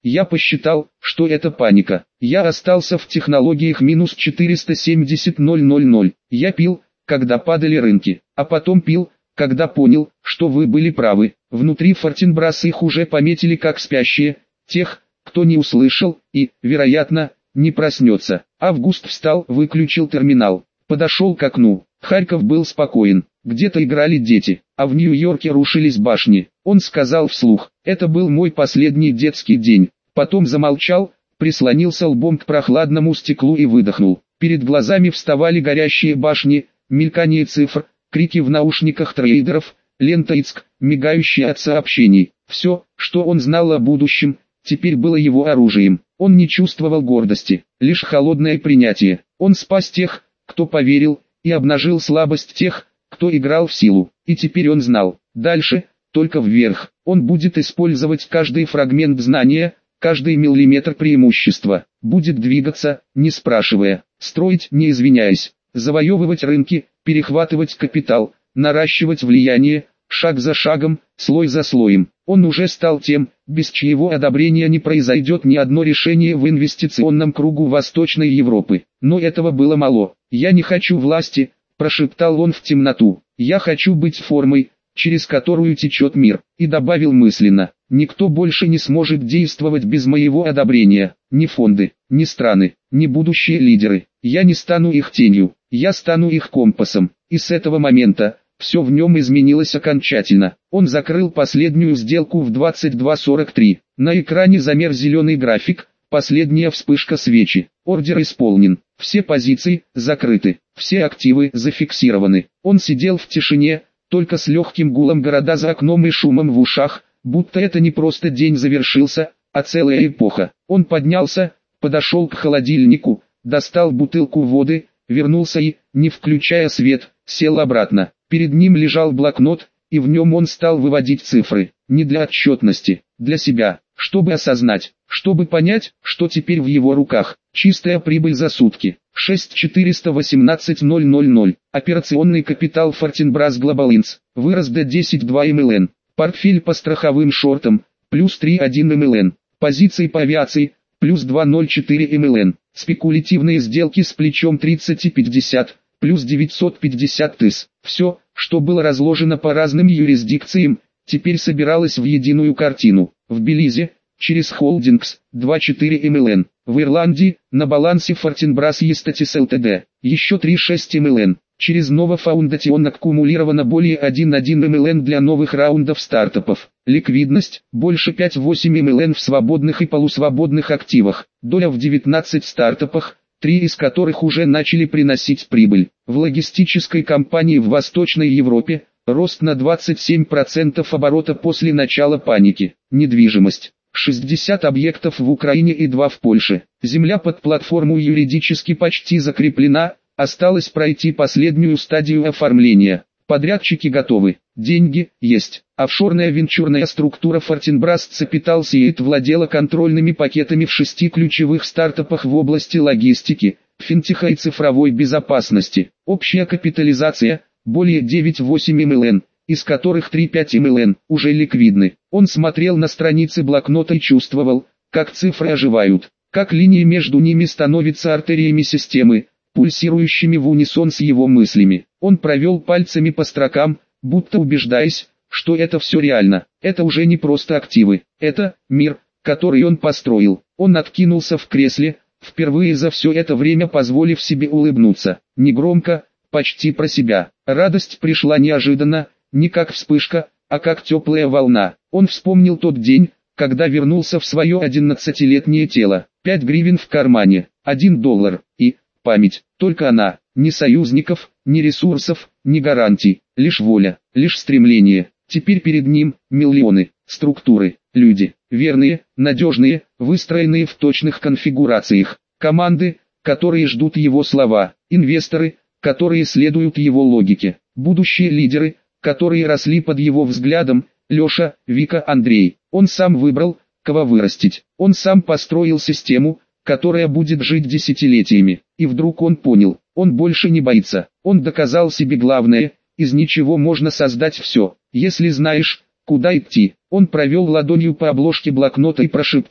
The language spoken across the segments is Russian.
Я посчитал, что это паника. Я остался в технологиях минус 470 000. Я пил, когда падали рынки, а потом пил, когда понял, что вы были правы. Внутри Фортенбрас их уже пометили как спящие, тех, кто не услышал и, вероятно, не проснется. Август встал, выключил терминал, подошел к окну. Харьков был спокоен, где-то играли дети, а в Нью-Йорке рушились башни. Он сказал вслух: «Это был мой последний детский день». Потом замолчал, прислонился лбом к прохладному стеклу и выдохнул. Перед глазами вставали горящие башни, мелькание цифр, крики в наушниках трейдеров, лента ИЦК, мигающая от сообщений. Все, что он знал о будущем, теперь было его оружием. Он не чувствовал гордости, лишь холодное принятие. Он спас тех, кто поверил, и обнажил слабость тех, кто играл в силу. И теперь он знал, дальше, только вверх. Он будет использовать каждый фрагмент знания, каждый миллиметр преимущества. Будет двигаться, не спрашивая, строить, не извиняясь, завоевывать рынки, перехватывать капитал, наращивать влияние, шаг за шагом, слой за слоем. Он уже стал тем, без чьего одобрения не произойдет ни одно решение в инвестиционном кругу Восточной Европы. Но этого было мало. «Я не хочу власти», – прошептал он в темноту. «Я хочу быть формой, через которую течет мир». И добавил мысленно: «Никто больше не сможет действовать без моего одобрения. Ни фонды, ни страны, ни будущие лидеры. Я не стану их тенью, я стану их компасом». И с этого момента все в нем изменилось окончательно. Он закрыл последнюю сделку в 22:43. На экране замер зеленый график, последняя вспышка свечи. Ордер исполнен, все позиции закрыты, все активы зафиксированы. Он сидел в тишине, только с легким гулом города за окном и шумом в ушах, будто это не просто день завершился, а целая эпоха. Он поднялся, подошел к холодильнику, достал бутылку воды, вернулся и, не включая свет, сел обратно. Перед ним лежал блокнот, и в нем он стал выводить цифры, не для отчетности, для себя, чтобы осознать, чтобы понять, что теперь в его руках. Чистая прибыль за сутки, 6418 000. Операционный капитал Fortinbras Global Inc. вырос до 10,2 млн. Портфель по страховым шортам, плюс 3,1 млн. Позиции по авиации, плюс 2,04 млн. Спекулятивные сделки с плечом 30 и 50, плюс 950 тыс. Все, что было разложено по разным юрисдикциям, теперь собиралось в единую картину. В Белизе, через Холдингс, 2,4 млн. В Ирландии, на балансе Fortinbras Estates Ltd, еще 3,6 млн. Через Nova Foundation аккумулировано более 1,1 млн для новых раундов стартапов. Ликвидность, больше 5,8 млн в свободных и полусвободных активах. Доля в 19 стартапах, 3 из которых уже начали приносить прибыль. В логистической компании в Восточной Европе, рост на 27% оборота после начала паники. Недвижимость. 60 объектов в Украине и 2 в Польше. Земля под платформу юридически почти закреплена, осталось пройти последнюю стадию оформления. Подрядчики готовы, деньги есть. Офшорная венчурная структура Fortinbras Capital Seed владела контрольными пакетами в 6 ключевых стартапах в области логистики, финтеха и цифровой безопасности. Общая капитализация – более 9,8 млн, из которых 3,5 млн уже ликвидны. Он смотрел на страницы блокнота и чувствовал, как цифры оживают, как линии между ними становятся артериями системы, пульсирующими в унисон с его мыслями. Он провел пальцами по строкам, будто убеждаясь, что это все реально. Это уже не просто активы, это мир, который он построил. Он откинулся в кресле, впервые за все это время позволив себе улыбнуться. Негромко, почти про себя. Радость пришла неожиданно, не как вспышка, а как теплая волна. Он вспомнил тот день, когда вернулся в свое 11-летнее тело. 5 гривен в кармане, $1, и память, только она, ни союзников, ни ресурсов, ни гарантий, лишь воля, лишь стремление. Теперь перед ним миллионы, структуры, люди, верные, надежные, выстроенные в точных конфигурациях, команды, которые ждут его слова, инвесторы, которые следуют его логике, будущие лидеры, которые росли под его взглядом, Леша, Вика, Андрей. Он сам выбрал, кого вырастить, он сам построил систему, которая будет жить десятилетиями. И вдруг он понял, он больше не боится, он доказал себе главное, из ничего можно создать все, если знаешь, куда идти. Он провел ладонью по обложке блокнота и прошептал: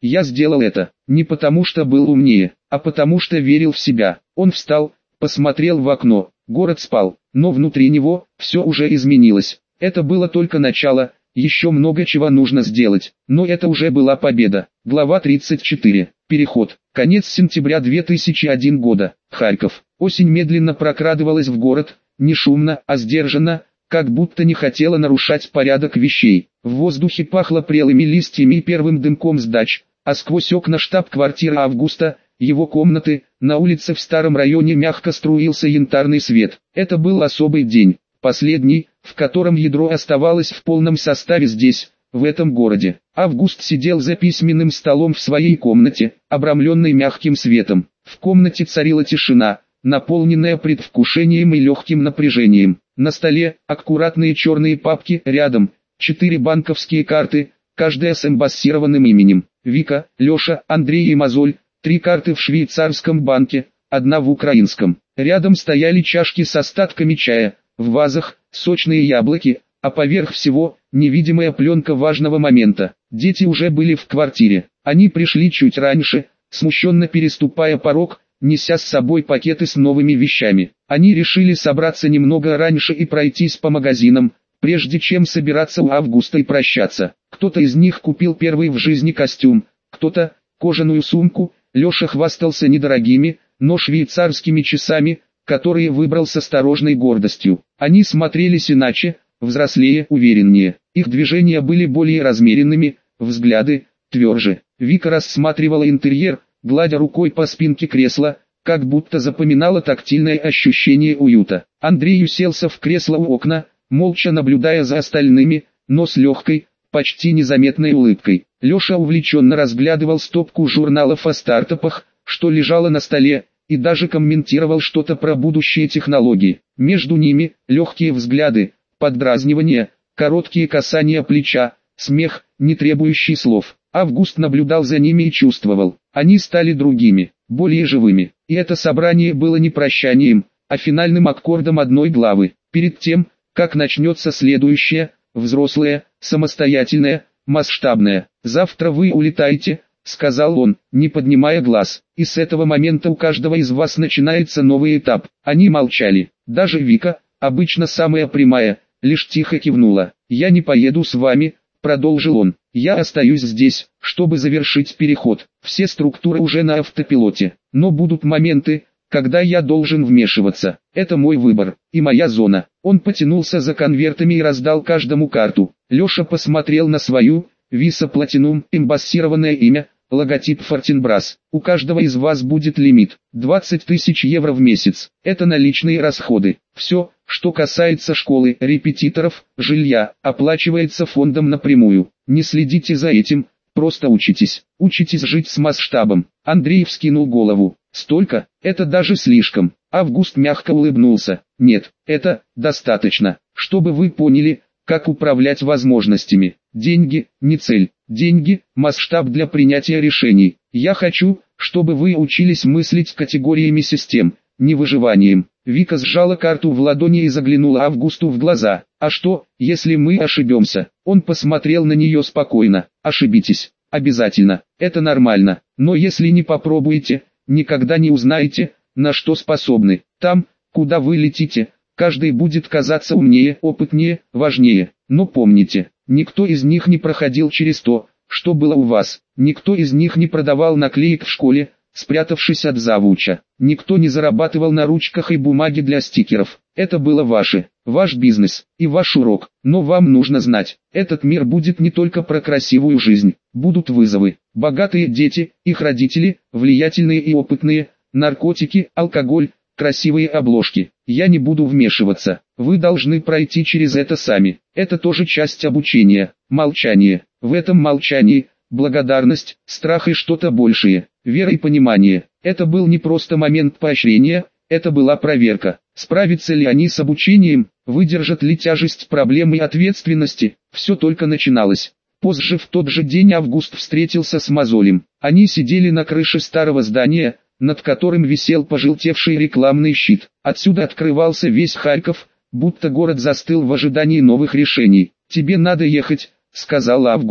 Я сделал это, не потому что был умнее, а потому что верил в себя. Он встал, посмотрел в окно, город спал, но внутри него все уже изменилось. Это было только начало, еще много чего нужно сделать, но это уже была победа. Глава 34. Переход. Конец сентября 2001 года. Харьков. Осень медленно прокрадывалась в город, не шумно, а сдержанно, как будто не хотела нарушать порядок вещей. В воздухе пахло прелыми листьями и первым дымком с дач, а сквозь окна штаб-квартиры Августа, его комнаты, на улице в старом районе мягко струился янтарный свет. Это был особый день, последний, в котором ядро оставалось в полном составе здесь, в этом городе. Август сидел за письменным столом в своей комнате, обрамленной мягким светом. В комнате царила тишина, наполненная предвкушением и легким напряжением. На столе аккуратные черные папки, рядом 4 банковские карты, каждая с эмбассированным именем. Вика, Леша, Андрей и Мозоль, 3 карты в швейцарском банке, 1 в украинском. Рядом стояли чашки с остатками чая, в вазах сочные яблоки, а поверх всего невидимая пленка важного момента. Дети уже были в квартире. Они пришли чуть раньше, смущенно переступая порог, неся с собой пакеты с новыми вещами. Они решили собраться немного раньше и пройтись по магазинам, прежде чем собираться у Августа и прощаться. Кто-то из них купил первый в жизни костюм, кто-то кожаную сумку. Леша хвастался недорогими, но швейцарскими часами, которые выбрал с осторожной гордостью. Они смотрелись иначе, взрослее, увереннее. Их движения были более размеренными, взгляды тверже. Вика рассматривала интерьер, гладя рукой по спинке кресла, как будто запоминала тактильное ощущение уюта. Андрей уселся в кресло у окна, молча наблюдая за остальными, но с легкой, почти незаметной улыбкой. Леша увлеченно разглядывал стопку журналов о стартапах, что лежало на столе, и даже комментировал что-то про будущие технологии. Между ними легкие взгляды, поддразнивания, короткие касания плеча, смех, не требующий слов. Август наблюдал за ними и чувствовал, они стали другими, более живыми. И это собрание было не прощанием, а финальным аккордом одной главы. Перед тем, как начнется следующее, взрослое, самостоятельное, масштабное. «Завтра вы улетаете», — сказал он, не поднимая глаз. «И с этого момента у каждого из вас начинается новый этап». Они молчали. Даже Вика, обычно самая прямая, лишь тихо кивнула. «Я не поеду с вами», — продолжил он. «Я остаюсь здесь, чтобы завершить переход. Все структуры уже на автопилоте. Но будут моменты, когда я должен вмешиваться. Это мой выбор, и моя зона». Он потянулся за конвертами и раздал каждому карту. Леша посмотрел на свою, Visa Platinum, эмбассированное имя, логотип Fortinbras. «У каждого из вас будет лимит, 20 тысяч евро в месяц. Это наличные расходы. Все, что касается школы, репетиторов, жилья, оплачивается фондом напрямую. Не следите за этим, просто учитесь. Учитесь жить с масштабом». Андрей вскинул голову. «Столько? Это даже слишком». Август мягко улыбнулся. «Нет, это достаточно, чтобы вы поняли, как управлять возможностями. Деньги – не цель. Деньги – масштаб для принятия решений. Я хочу, чтобы вы учились мыслить категориями систем, не выживанием». Вика сжала карту в ладони и заглянула Августу в глаза. «А что, если мы ошибемся?» Он посмотрел на нее спокойно. «Ошибитесь. Обязательно. Это нормально. Но если не попробуете, никогда не узнаете, на что способны. Там, куда вы летите, каждый будет казаться умнее, опытнее, важнее. Но помните, никто из них не проходил через то, что было у вас. Никто из них не продавал наклеек в школе, спрятавшись от завуча. Никто не зарабатывал на ручках и бумаге для стикеров. Это было ваш бизнес и ваш урок. Но вам нужно знать, этот мир будет не только про красивую жизнь. Будут вызовы. Богатые дети, их родители, влиятельные и опытные, наркотики, алкоголь, красивые обложки. Я не буду вмешиваться. Вы должны пройти через это сами. Это тоже часть обучения. Молчание. В этом молчании благодарность, страх и что-то большее. Вера и понимание. Это был не просто момент поощрения, это была проверка. Справятся ли они с обучением, выдержат ли тяжесть проблем и ответственности. Все только начиналось. Позже в тот же день Август встретился с Мозолем. Они сидели на крыше старого здания, над которым висел пожелтевший рекламный щит. Отсюда открывался весь Харьков, будто город застыл в ожидании новых решений. «Тебе надо ехать», — сказал Август.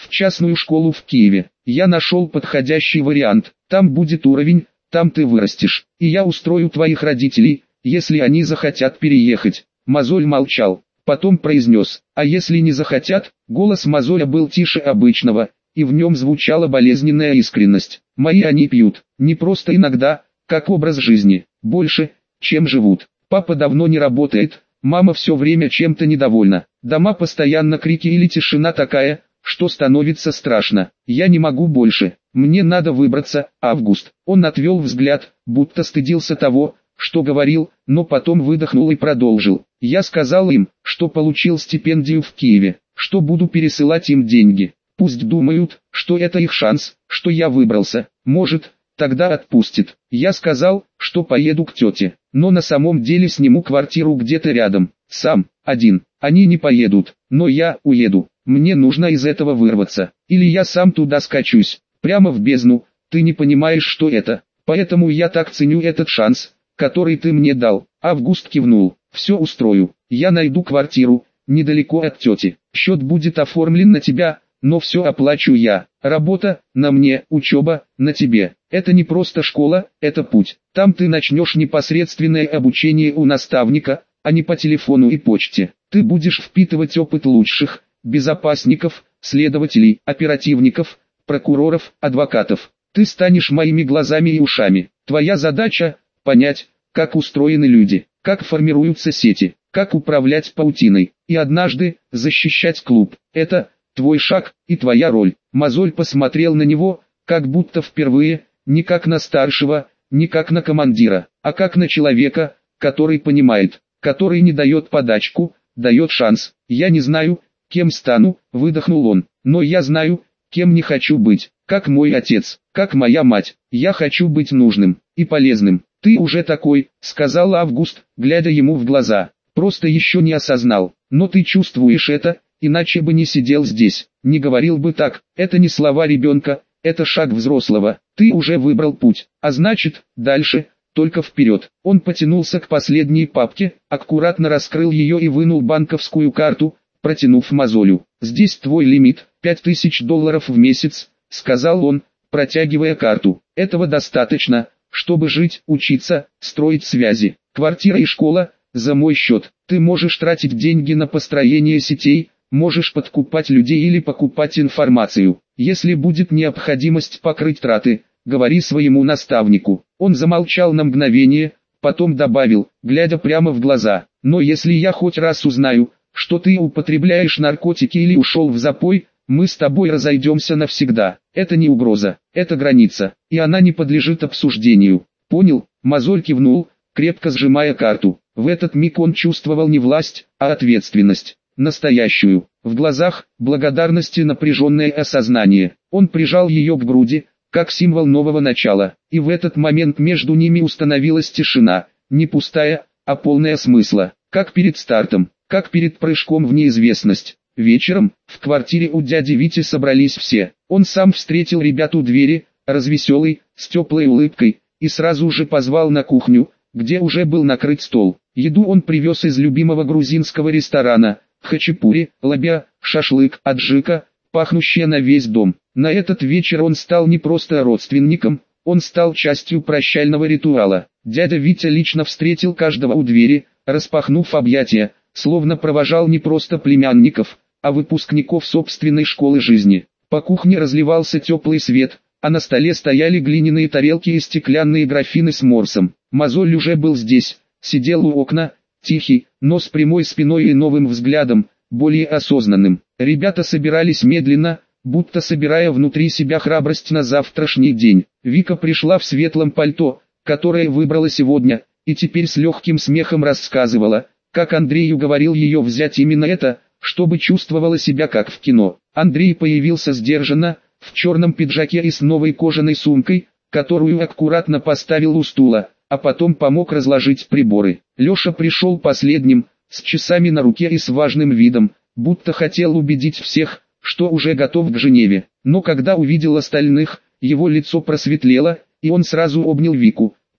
в частную школу в Киеве. Я нашел подходящий вариант, там будет уровень, там ты вырастешь, и я устрою твоих родителей, если они захотят переехать». Мозоль молчал, потом произнес: «А если не захотят?» Голос Мозоля был тише обычного, и в нем звучала болезненная искренность. «Мои они пьют, не просто иногда, как образ жизни, больше, чем живут. Папа давно не работает, мама все время чем-то недовольна. Дома постоянно крики или тишина такая, что становится страшно. Я не могу больше, мне надо выбраться». Август. Он отвел взгляд, будто стыдился того, что говорил, но потом выдохнул и продолжил. «Я сказал им, что получил стипендию в Киеве, что буду пересылать им деньги. Пусть думают, что это их шанс, что я выбрался. Может, тогда отпустит. Я сказал, что поеду к тете, но на самом деле сниму квартиру где-то рядом, сам, один. Они не поедут, но я уеду. Мне нужно из этого вырваться. Или я сам туда скачусь, прямо в бездну. Ты не понимаешь, что это. Поэтому я так ценю этот шанс, который ты мне дал». Август кивнул. «Все устрою. Я найду квартиру, недалеко от тети. Счет будет оформлен на тебя, но все оплачу я. Работа на мне, учеба на тебе. Это не просто школа, это путь. Там ты начнешь непосредственное обучение у наставника, а не по телефону и почте. Ты будешь впитывать опыт лучших безопасников, следователей, оперативников, прокуроров, адвокатов. Ты станешь моими глазами и ушами. Твоя задача – понять, как устроены люди, как формируются сети, как управлять паутиной, и однажды защищать клуб. Это твой шаг и твоя роль». Мозоль посмотрел на него, как будто впервые, не как на старшего, не как на командира, а как на человека, который понимает, который не дает подачку, дает шанс. «Я не знаю, кем стану», — выдохнул он, — «но я знаю, кем не хочу быть, как мой отец, как моя мать. Я хочу быть нужным и полезным». «Ты уже такой», — сказал Август, глядя ему в глаза, — «просто еще не осознал, но ты чувствуешь это, иначе бы не сидел здесь, не говорил бы так. Это не слова ребенка, это шаг взрослого. Ты уже выбрал путь, а значит, дальше, только вперед». Он потянулся к последней папке, аккуратно раскрыл ее и вынул банковскую карту, протянув Мозолю. «Здесь твой лимит, $5000 в месяц», — сказал он, протягивая карту. «Этого достаточно, чтобы жить, учиться, строить связи. Квартира и школа — за мой счет. Ты можешь тратить деньги на построение сетей, можешь подкупать людей или покупать информацию. Если будет необходимость покрыть траты, говори своему наставнику». Он замолчал на мгновение, потом добавил, глядя прямо в глаза: «Но если я хоть раз узнаю, что ты употребляешь наркотики или ушел в запой, мы с тобой разойдемся навсегда. Это не угроза, это граница, и она не подлежит обсуждению. Понял?» Мозоль кивнул, крепко сжимая карту. В этот миг он чувствовал не власть, а ответственность. Настоящую. В глазах благодарности напряженное осознание. Он прижал ее к груди, как символ нового начала. И в этот момент между ними установилась тишина, не пустая, а полная смысла. Как перед стартом, как перед прыжком в неизвестность. Вечером, в квартире у дяди Вити собрались все. Он сам встретил ребят у двери, развеселый, с теплой улыбкой, и сразу же позвал на кухню, где уже был накрыт стол. Еду он привез из любимого грузинского ресторана: хачапури, лобя, шашлык, аджика, пахнущая на весь дом. На этот вечер он стал не просто родственником, он стал частью прощального ритуала. Дядя Витя лично встретил каждого у двери, распахнув объятия, словно провожал не просто племянников, а выпускников собственной школы жизни. По кухне разливался теплый свет, а на столе стояли глиняные тарелки и стеклянные графины с морсом. Мозоль уже был здесь, сидел у окна, тихий, но с прямой спиной и новым взглядом, более осознанным. Ребята собирались медленно, будто собирая внутри себя храбрость на завтрашний день. Вика пришла в светлом пальто, которое выбрала сегодня, и теперь с легким смехом рассказывала, как Андрей уговорил ее взять именно это, чтобы чувствовала себя как в кино. Андрей появился сдержанно, в черном пиджаке и с новой кожаной сумкой, которую аккуратно поставил у стула, а потом помог разложить приборы. Леша пришел последним, с часами на руке и с важным видом, будто хотел убедить всех, что уже готов к Женеве. Но когда увидел остальных, его лицо просветлело, и он сразу обнял Вику,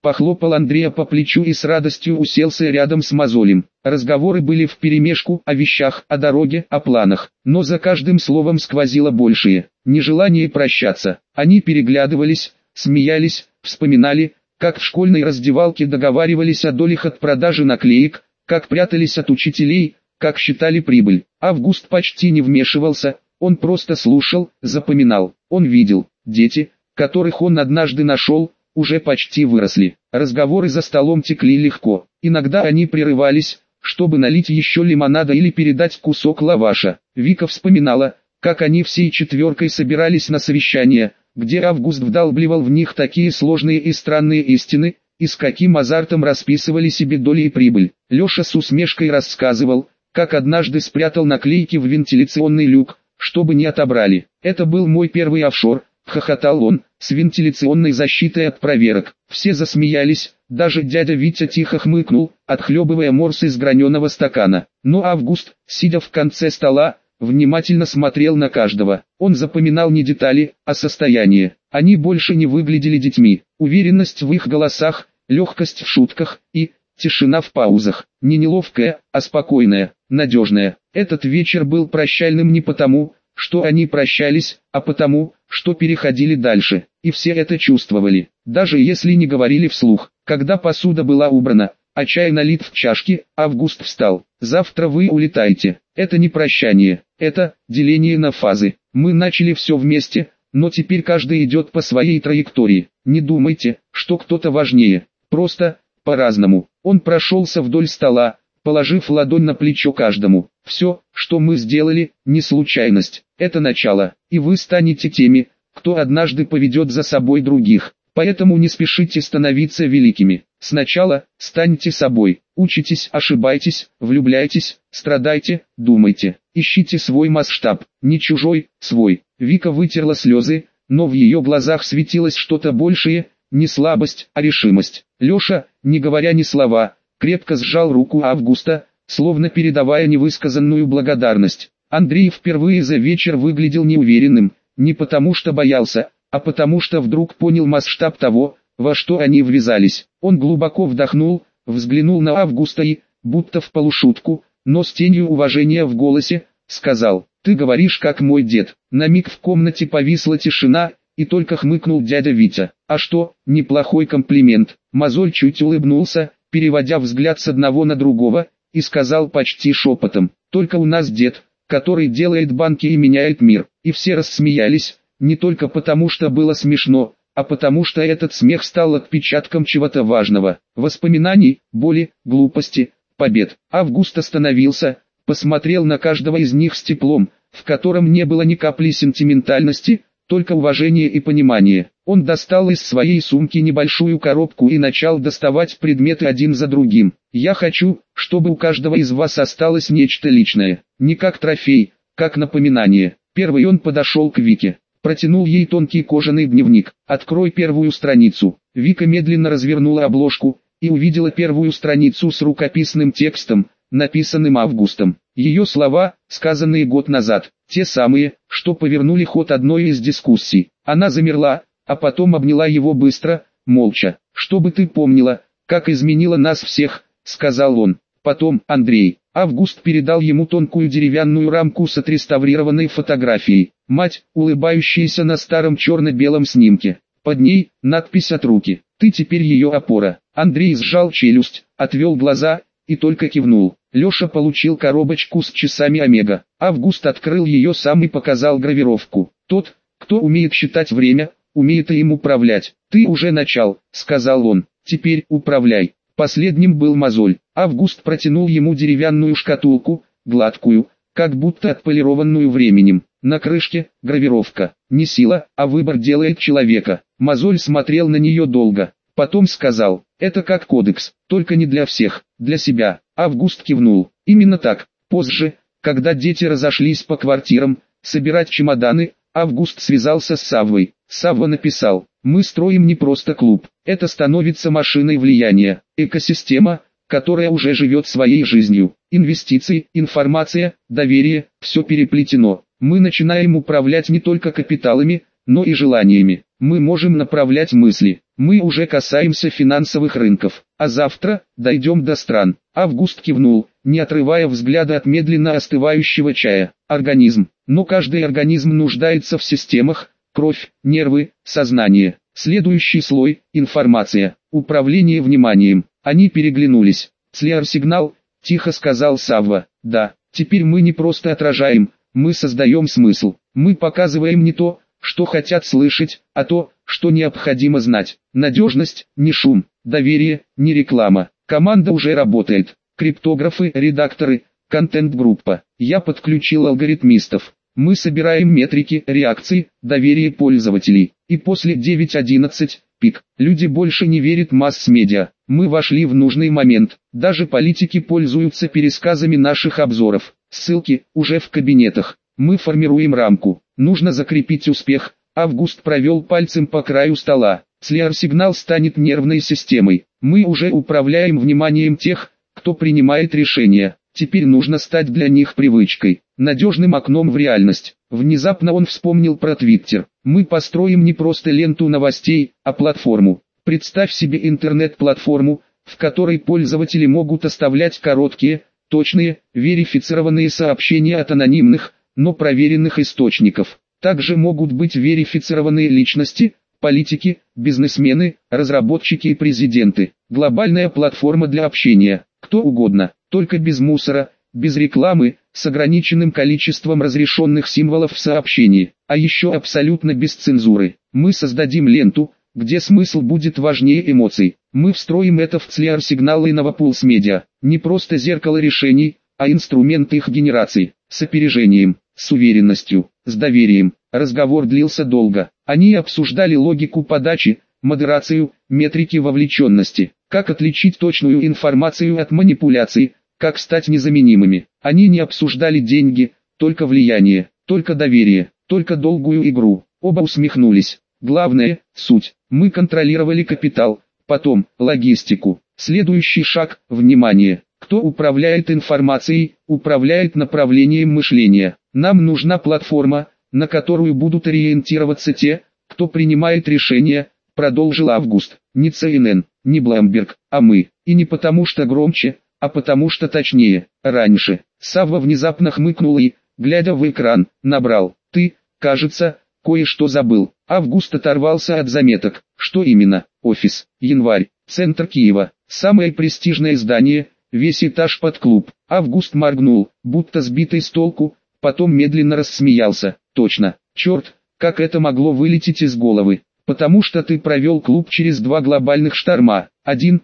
похлопал Андрея по плечу и с радостью уселся рядом с Мозолем. Разговоры были вперемешку о вещах, о дороге, о планах, но за каждым словом сквозило большее нежелание прощаться. Они переглядывались, смеялись, вспоминали, как в школьной раздевалке договаривались о долях от продажи наклеек, как прятались от учителей, как считали прибыль. Август почти не вмешивался, он просто слушал, запоминал. Он видел, дети, которых он однажды нашел, уже почти выросли. Разговоры за столом текли легко. Иногда они прерывались, чтобы налить еще лимонада или передать кусок лаваша. Вика вспоминала, как они всей четверкой собирались на совещание, где Август вдалбливал в них такие сложные и странные истины, и с каким азартом расписывали себе доли и прибыль. Леша с усмешкой рассказывал, как однажды спрятал наклейки в вентиляционный люк, чтобы не отобрали. «Это был мой первый офшор», — хохотал он, — «с вентиляционной защитой от проверок». Все засмеялись, даже дядя Витя тихо хмыкнул, отхлебывая морс из граненого стакана. Но Август, сидя в конце стола, внимательно смотрел на каждого. Он запоминал не детали, а состояние. Они больше не выглядели детьми. Уверенность в их голосах, легкость в шутках и тишина в паузах. Не неловкая, а спокойная, надежная. Этот вечер был прощальным не потому, что они прощались, а потому, что переходили дальше. И все это чувствовали, даже если не говорили вслух. Когда посуда была убрана, а чай налит в чашки, Август встал. «Завтра вы улетаете. Это не прощание, это деление на фазы. Мы начали все вместе, но теперь каждый идет по своей траектории. Не думайте, что кто-то важнее. Просто по-разному». Он прошелся вдоль стола, положив ладонь на плечо каждому. «Все, что мы сделали, не случайность. Это начало, и вы станете теми, кто однажды поведет за собой других. Поэтому не спешите становиться великими. Сначала станьте собой, учитесь, ошибайтесь, влюбляйтесь, страдайте, думайте, ищите свой масштаб, не чужой, свой». Вика вытерла слезы, но в ее глазах светилось что-то большее, не слабость, а решимость. Леша, не говоря ни слова, крепко сжал руку Августа, словно передавая невысказанную благодарность. Андрей впервые за вечер выглядел неуверенным, не потому что боялся, а потому что вдруг понял масштаб того, во что они ввязались. Он глубоко вдохнул, взглянул на Августа и, будто в полушутку, но с тенью уважения в голосе, сказал: «Ты говоришь как мой дед». На миг в комнате повисла тишина, и только хмыкнул дядя Витя. «А что, неплохой комплимент». Мозоль чуть улыбнулся, переводя взгляд с одного на другого, и сказал почти шепотом: «Только у нас дед, который делает банки и меняет мир». И все рассмеялись, не только потому что было смешно, а потому что этот смех стал отпечатком чего-то важного. Воспоминаний, боли, глупости, побед. Август остановился, посмотрел на каждого из них с теплом, в котором не было ни капли сентиментальности, только уважение и понимание. Он достал из своей сумки небольшую коробку и начал доставать предметы один за другим. «Я хочу, чтобы у каждого из вас осталось нечто личное, не как трофей, как напоминание». Первый он подошел к Вике, протянул ей тонкий кожаный дневник. «Открой первую страницу». Вика медленно развернула обложку и увидела первую страницу с рукописным текстом, написанным Августом. Ее слова, сказанные год назад, те самые, что повернули ход одной из дискуссий. Она замерла, а потом обняла его быстро, молча. «Чтобы ты помнила, как изменила нас всех», — сказал он. Потом, Андрей. Август передал ему тонкую деревянную рамку с отреставрированной фотографией. Мать, улыбающаяся на старом черно-белом снимке. Под ней надпись от руки. «Ты теперь ее опора». Андрей сжал челюсть, отвел глаза и только кивнул. Леша получил коробочку с часами Омега. Август открыл ее сам и показал гравировку. «Тот, кто умеет считать время, умеет и им управлять». «Ты уже начал», — сказал он. «Теперь управляй». Последним был Мозоль. Август протянул ему деревянную шкатулку, гладкую, как будто отполированную временем. На крышке гравировка. «Не сила, а выбор делает человека». Мозоль смотрел на нее долго. Потом сказал: «Это как кодекс, только не для всех, для себя». Август кивнул. Именно так. Позже, когда дети разошлись по квартирам, собирать чемоданы, Август связался с Саввой. Савва написал: «Мы строим не просто клуб, это становится машиной влияния, экосистема, которая уже живет своей жизнью. Инвестиции, информация, доверие, все переплетено. Мы начинаем управлять не только капиталами, но и желаниями». мы можем направлять мысли. Мы уже касаемся финансовых рынков, а завтра дойдем до стран. Август кивнул, не отрывая взгляда от медленно остывающего чая. Организм. Но каждый организм нуждается в системах: кровь, нервы, сознание. Следующий слой – информация, управление вниманием. Они переглянулись. «Слеар-сигнал», – тихо сказал Савва. «Да, теперь мы не просто отражаем, мы создаем смысл. Мы показываем не то, что хотят слышать, а то, что необходимо знать. Надежность, не шум, доверие, не реклама. Команда уже работает. Криптографы, редакторы, контент-группа. Я подключил алгоритмистов. Мы собираем метрики, реакции, доверие пользователей. И после 9.11, пик, люди больше не верят масс-медиа. Мы вошли в нужный момент. Даже политики пользуются пересказами наших обзоров. Ссылки уже в кабинетах. Мы формируем рамку. Нужно закрепить успех. Август провел пальцем по краю стола. Слеар-сигнал станет нервной системой. Мы уже управляем вниманием тех, кто принимает решения. Теперь нужно стать для них привычкой, надежным окном в реальность. Внезапно он вспомнил про Твиттер. Мы построим не просто ленту новостей, а платформу. Представь себе интернет-платформу, в которой пользователи могут оставлять короткие, точные, верифицированные сообщения от анонимных, но проверенных источников. Также могут быть верифицированные личности, политики, бизнесмены, разработчики и президенты. Глобальная платформа для общения. Кто угодно, только без мусора, без рекламы, с ограниченным количеством разрешенных символов в сообщении, а еще абсолютно без цензуры. Мы создадим ленту, где смысл будет важнее эмоций. Мы встроим это в Слеар-сигналы и Новопулс Медиа. Не просто зеркало решений, а инструмент их генерации. С опережением, с уверенностью, с доверием. Разговор длился долго. Они обсуждали логику подачи, модерацию, метрики вовлеченности. Как отличить точную информацию от манипуляций, как стать незаменимыми. Они не обсуждали деньги, только влияние, только доверие, только долгую игру. Оба усмехнулись. Главное – суть. Мы контролировали капитал, потом – логистику. Следующий шаг – внимание. Кто управляет информацией, управляет направлением мышления. Нам нужна платформа, на которую будут ориентироваться те, кто принимает решения, продолжил Август. Не CNN, не Bloomberg, а мы. И не потому что громче, а потому что точнее. Раньше. Савва внезапно хмыкнул и, глядя в экран, набрал. Ты, кажется, кое-что забыл. Август оторвался от заметок. Что именно? Офис. Январь. Центр Киева. Самое престижное здание, весь этаж под клуб. Август моргнул, будто сбитый с толку, потом медленно рассмеялся. Точно. Черт, как это могло вылететь из головы. Потому что ты провел клуб через два глобальных шторма. Один,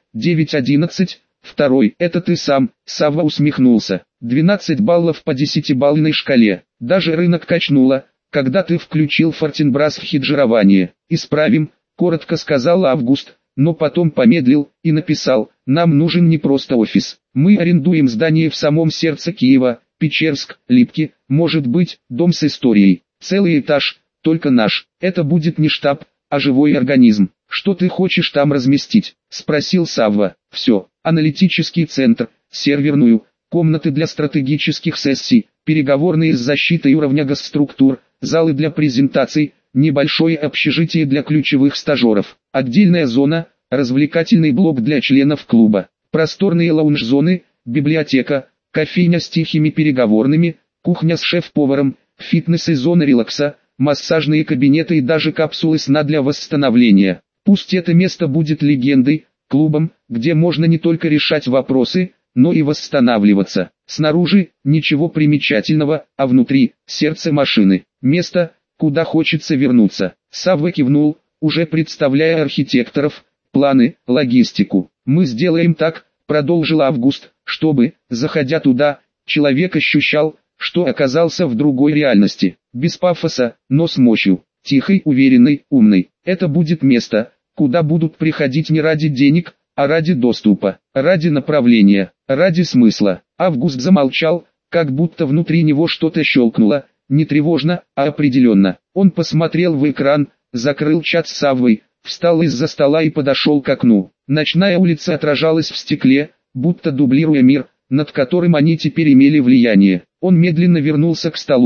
9.11, второй, это ты сам. Савва усмехнулся. 12 баллов по 10-балльной шкале. Даже рынок качнуло, когда ты включил Фортенбрас в хеджирование. Исправим, коротко сказал Август, но потом помедлил и написал: нам нужен не просто офис. Мы арендуем здание в самом сердце Киева, Печерск, Липки, может быть, дом с историей. Целый этаж, только наш. Это будет не штаб, а живой организм. Что ты хочешь там разместить? Спросил Савва. Все. Аналитический центр, серверную, комнаты для стратегических сессий, переговорные с защитой уровня госструктур, залы для презентаций, небольшое общежитие для ключевых стажеров, отдельная зона, развлекательный блок для членов клуба, просторные лаунж-зоны, библиотека, кофейня с тихими переговорными, кухня с шеф-поваром, фитнес и зона релакса, массажные кабинеты и даже капсулы сна для восстановления. Пусть это место будет легендой, клубом, где можно не только решать вопросы, но и восстанавливаться. Снаружи ничего примечательного, а внутри сердце машины. Место, куда хочется вернуться. Савва кивнул, уже представляя архитекторов, планы, логистику. Мы сделаем так, продолжил Август, чтобы, заходя туда, человек ощущал, что оказался в другой реальности. Без пафоса, но с мощью. Тихой, уверенной, умной. Это будет место, куда будут приходить не ради денег, а ради доступа, ради направления, ради смысла. Август замолчал, как будто внутри него что-то щелкнуло, не тревожно, а определенно. Он посмотрел в экран, закрыл чат с Саввой, встал из-за стола и подошел к окну. Ночная улица отражалась в стекле, будто дублируя мир, над которым они теперь имели влияние. Он медленно вернулся к столу,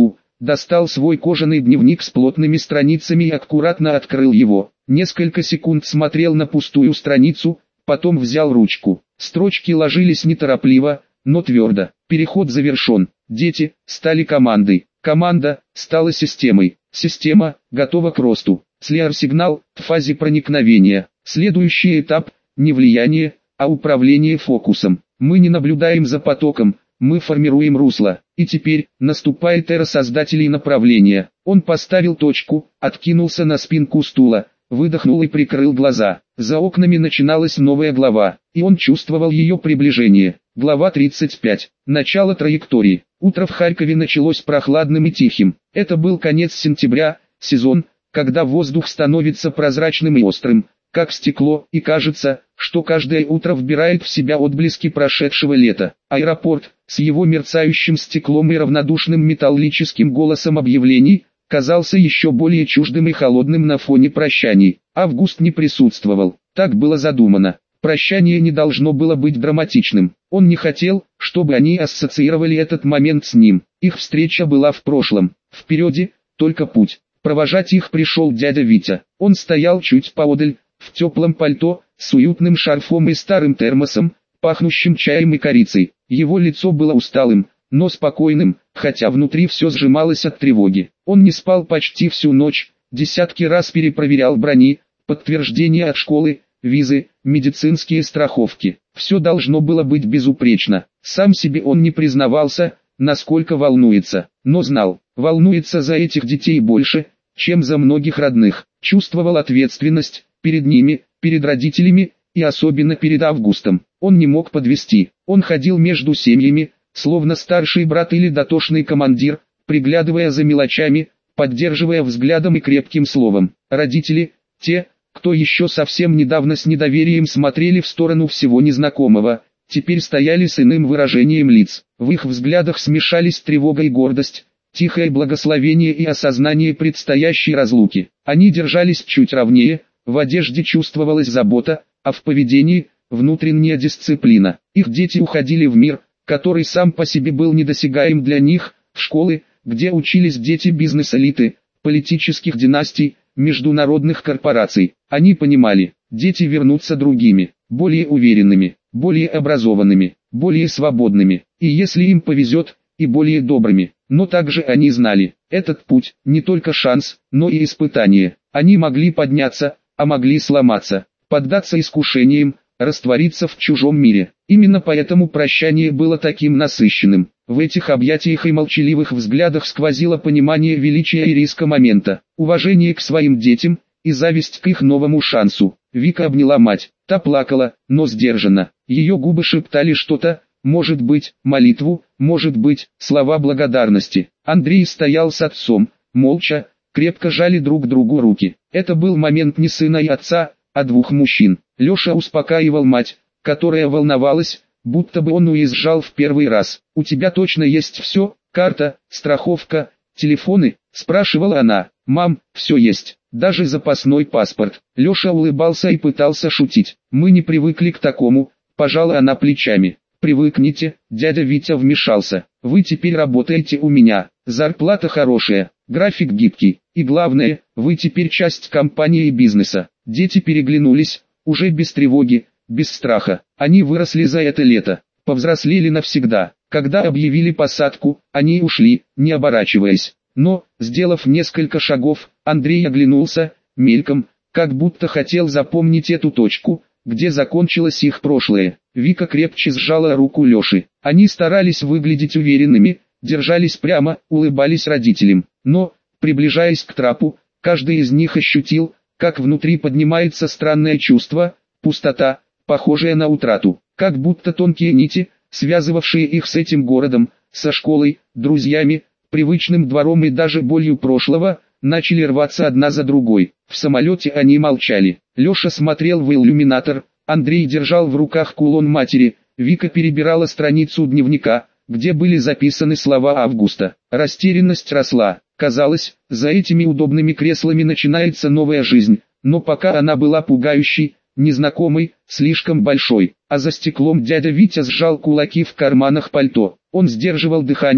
достал свой кожаный дневник с плотными страницами и аккуратно открыл его. Несколько секунд смотрел на пустую страницу, потом взял ручку. Строчки ложились неторопливо, но твердо. Переход завершен. Дети стали командой. Команда стала системой. Система готова к росту. Слеар-сигнал в фазе проникновения. Следующий этап – не влияние, а управление фокусом. Мы не наблюдаем за потоком, мы формируем русло. И теперь наступает эра создателей направления. Он поставил точку, откинулся на спинку стула, выдохнул и прикрыл глаза. За окнами начиналась новая глава, и он чувствовал ее приближение. Глава 35. Начало траектории. Утро в Харькове началось прохладным и тихим. Это был конец сентября, сезон, когда воздух становится прозрачным и острым, как стекло, и кажется, что каждое утро вбирает в себя отблески прошедшего лета. Аэропорт, с его мерцающим стеклом и равнодушным металлическим голосом объявлений, казался еще более чуждым и холодным на фоне прощаний. Август не присутствовал, так было задумано. Прощание не должно было быть драматичным. Он не хотел, чтобы они ассоциировали этот момент с ним. Их встреча была в прошлом, впереди только путь. Провожать их пришел дядя Витя. Он стоял чуть поодаль, в теплом пальто, с уютным шарфом и старым термосом, пахнущим чаем и корицей. Его лицо было усталым, но спокойным, хотя внутри все сжималось от тревоги. Он не спал почти всю ночь, десятки раз перепроверял брони, подтверждения от школы, визы, медицинские страховки. Все должно было быть безупречно. Сам себе он не признавался, насколько волнуется, но знал, волнуется за этих детей больше, чем за многих родных. Чувствовал ответственность перед ними, перед родителями и особенно перед Августом. Он не мог подвести. Он ходил между семьями, словно старший брат или дотошный командир, приглядывая за мелочами, поддерживая взглядом и крепким словом. Родители, те, кто еще совсем недавно с недоверием смотрели в сторону всего незнакомого, теперь стояли с иным выражением лиц. В их взглядах смешались тревога и гордость, тихое благословение и осознание предстоящей разлуки. Они держались чуть ровнее, в одежде чувствовалась забота, а в поведении – внутренняя дисциплина. Их дети уходили в мир, который сам по себе был недосягаем для них, в школы, где учились дети бизнес-элиты, политических династий, международных корпораций. Они понимали, дети вернутся другими, более уверенными, более образованными, более свободными, и если им повезет, и более добрыми. Но также они знали, этот путь не только шанс, но и испытание. Они могли подняться, а могли сломаться, поддаться искушениям, раствориться в чужом мире. Именно поэтому прощание было таким насыщенным. В этих объятиях и молчаливых взглядах сквозило понимание величия и риска момента, уважение к своим детям и зависть к их новому шансу. Вика обняла мать, та плакала, но сдержанно. Ее губы шептали что-то, может быть, молитву, может быть, слова благодарности. Андрей стоял с отцом, молча, крепко жали друг другу руки. Это был момент не сына и отца, а двух мужчин. Леша успокаивал мать, которая волновалась, будто бы он уезжал в первый раз. «У тебя точно есть все? Карта, страховка, телефоны?» – спрашивала она. «Мам, все есть, даже запасной паспорт». Леша улыбался и пытался шутить. «Мы не привыкли к такому», – пожала она плечами. «Привыкните», – дядя Витя вмешался. «Вы теперь работаете у меня, зарплата хорошая, график гибкий, и главное, вы теперь часть компании и бизнеса». Дети переглянулись, уже без тревоги, без страха. Они выросли за это лето, повзрослели навсегда. Когда объявили посадку, они ушли, не оборачиваясь. Но, сделав несколько шагов, Андрей оглянулся, мельком, как будто хотел запомнить эту точку, где закончилось их прошлое. Вика крепче сжала руку Леши. Они старались выглядеть уверенными, держались прямо, улыбались родителям. Но, приближаясь к трапу, каждый из них ощутил, как внутри поднимается странное чувство, пустота, похожая на утрату, как будто тонкие нити, связывавшие их с этим городом, со школой, друзьями, привычным двором и даже болью прошлого, начали рваться одна за другой. В самолете они молчали. Леша смотрел в иллюминатор, Андрей держал в руках кулон матери, Вика перебирала страницу дневника, где были записаны слова Августа. Растерянность росла. Казалось, за этими удобными креслами начинается новая жизнь, но пока она была пугающей, незнакомой, слишком большой. А за стеклом дядя Витя сжал кулаки в карманах пальто. Он сдерживал дыхание,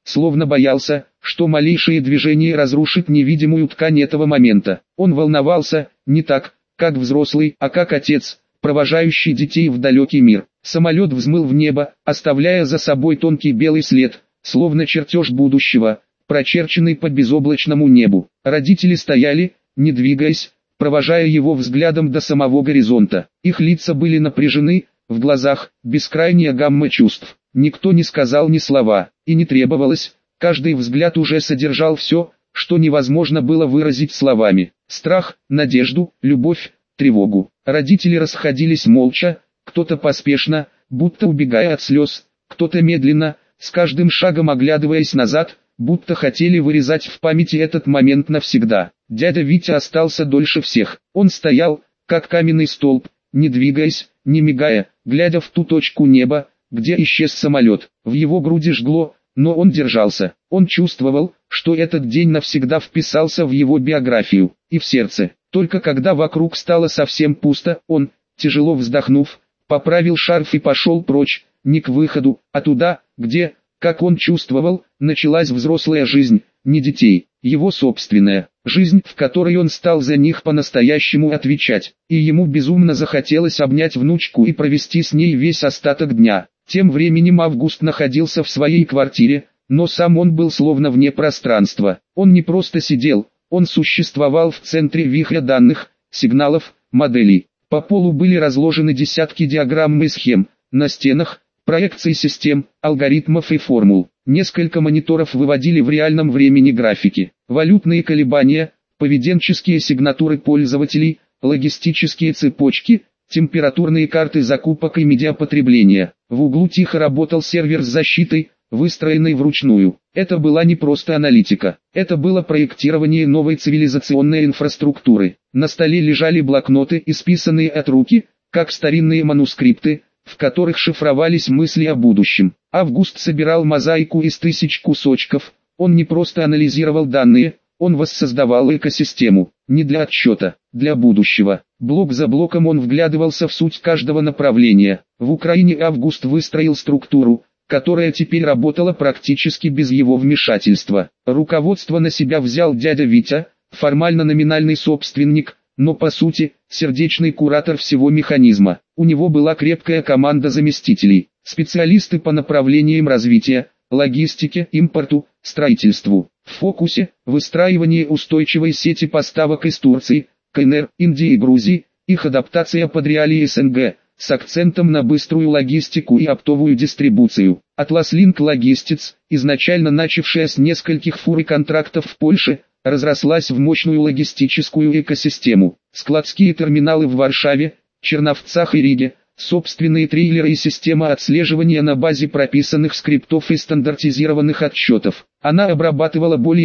словно боялся, что малейшее движение разрушит невидимую ткань этого момента. Он волновался, не так, как взрослый, а как отец, провожающий детей в далекий мир. Самолет взмыл в небо, оставляя за собой тонкий белый след, словно чертеж будущего, прочерченный по безоблачному небу. Родители стояли, не двигаясь, провожая его взглядом до самого горизонта. Их лица были напряжены, в глазах бескрайняя гамма чувств. Никто не сказал ни слова, и не требовалось, каждый взгляд уже содержал все, что невозможно было выразить словами. Страх, надежду, любовь, тревогу. Родители расходились молча, кто-то поспешно, будто убегая от слез, кто-то медленно, с каждым шагом оглядываясь назад, будто хотели вырезать в памяти этот момент навсегда. Дядя Витя остался дольше всех. Он стоял, как каменный столб, не двигаясь, не мигая, глядя в ту точку неба, где исчез самолет. В его груди жгло, но он держался. Он чувствовал, что этот день навсегда вписался в его биографию и в сердце. Только когда вокруг стало совсем пусто, он, тяжело вздохнув, поправил шарф и пошел прочь, не к выходу, а туда, где, как он чувствовал, началась взрослая жизнь, не детей, его собственная жизнь, в которой он стал за них по-настоящему отвечать. И ему безумно захотелось обнять внучку и провести с ней весь остаток дня. Тем временем Август находился в своей квартире, но сам он был словно вне пространства. Он не просто сидел, он существовал в центре вихря данных, сигналов, моделей. По полу были разложены десятки диаграмм и схем, на стенах проекции систем, алгоритмов и формул. Несколько мониторов выводили в реальном времени графики, валютные колебания, поведенческие сигнатуры пользователей, логистические цепочки, температурные карты закупок и медиапотребления. В углу тихо работал сервер с защитой, выстроенный вручную. Это была не просто аналитика, это было проектирование новой цивилизационной инфраструктуры. На столе лежали блокноты, исписанные от руки, как старинные манускрипты, в которых шифровались мысли о будущем. Август собирал мозаику из тысяч кусочков, он не просто анализировал данные, он воссоздавал экосистему, не для отсчета, для будущего. Блок за блоком он вглядывался в суть каждого направления. В Украине Август выстроил структуру, которая теперь работала практически без его вмешательства. Руководство на себя взял дядя Витя, формально номинальный собственник, но по сути, сердечный куратор всего механизма. У него была крепкая команда заместителей, специалисты по направлениям развития, логистике, импорту, строительству. В фокусе – выстраивание устойчивой сети поставок из Турции, КНР, Индии и Грузии, их адаптация под реалии СНГ, с акцентом на быструю логистику и оптовую дистрибуцию. Atlas Link Logistics, изначально начавшая с нескольких фур и контрактов в Польше, разрослась в мощную логистическую экосистему. Складские терминалы в Варшаве, Черновцах и Риге, собственные трейлеры и система отслеживания на базе прописанных скриптов и стандартизированных отчетов. Она обрабатывала более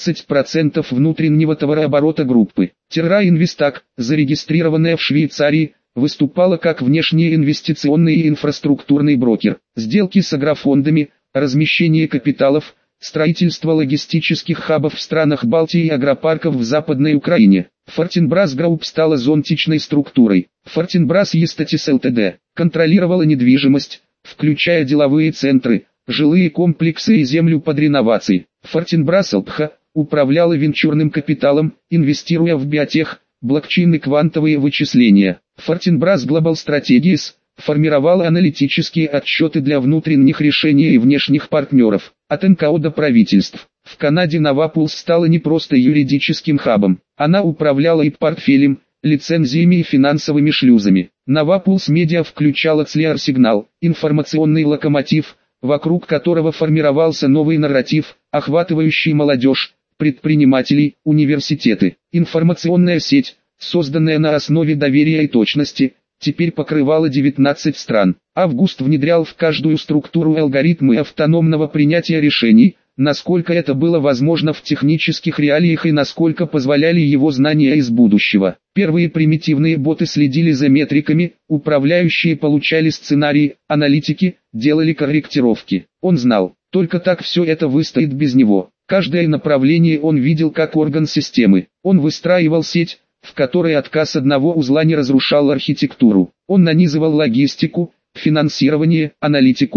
15% внутреннего товарооборота группы. Terra Investac, зарегистрированная в Швейцарии, выступала как внешний инвестиционный и инфраструктурный брокер. Сделки с агрофондами, размещение капиталов, строительство логистических хабов в странах Балтии и агропарков в Западной Украине. Fortinbras Group стала зонтичной структурой. Fortinbras Estates Ltd. контролировала недвижимость, включая деловые центры, жилые комплексы и землю под реновации. Fortinbras LPH управляла венчурным капиталом, инвестируя в биотех, блокчейн и квантовые вычисления. Fortinbras Global Strategies формировала аналитические отчеты для внутренних решений и внешних партнеров, от НКО до правительств. В Канаде Novapulse стала не просто юридическим хабом, она управляла и портфелем, лицензиями и финансовыми шлюзами. Novapulse Media включала Clear Signal, информационный локомотив, вокруг которого формировался новый нарратив, охватывающий молодежь, предпринимателей, университеты. Информационная сеть, созданная на основе доверия и точности, теперь покрывала 19 стран. Август внедрял в каждую структуру алгоритмы автономного принятия решений, насколько это было возможно в технических реалиях и насколько позволяли его знания из будущего. Первые примитивные боты следили за метриками, управляющие получали сценарии, аналитики, делали корректировки. Он знал, только так все это выстоит без него. Каждое направление он видел как орган системы. Он выстраивал сеть, в которой отказ одного узла не разрушал архитектуру. Он нанизывал логистику, финансирование, аналитику,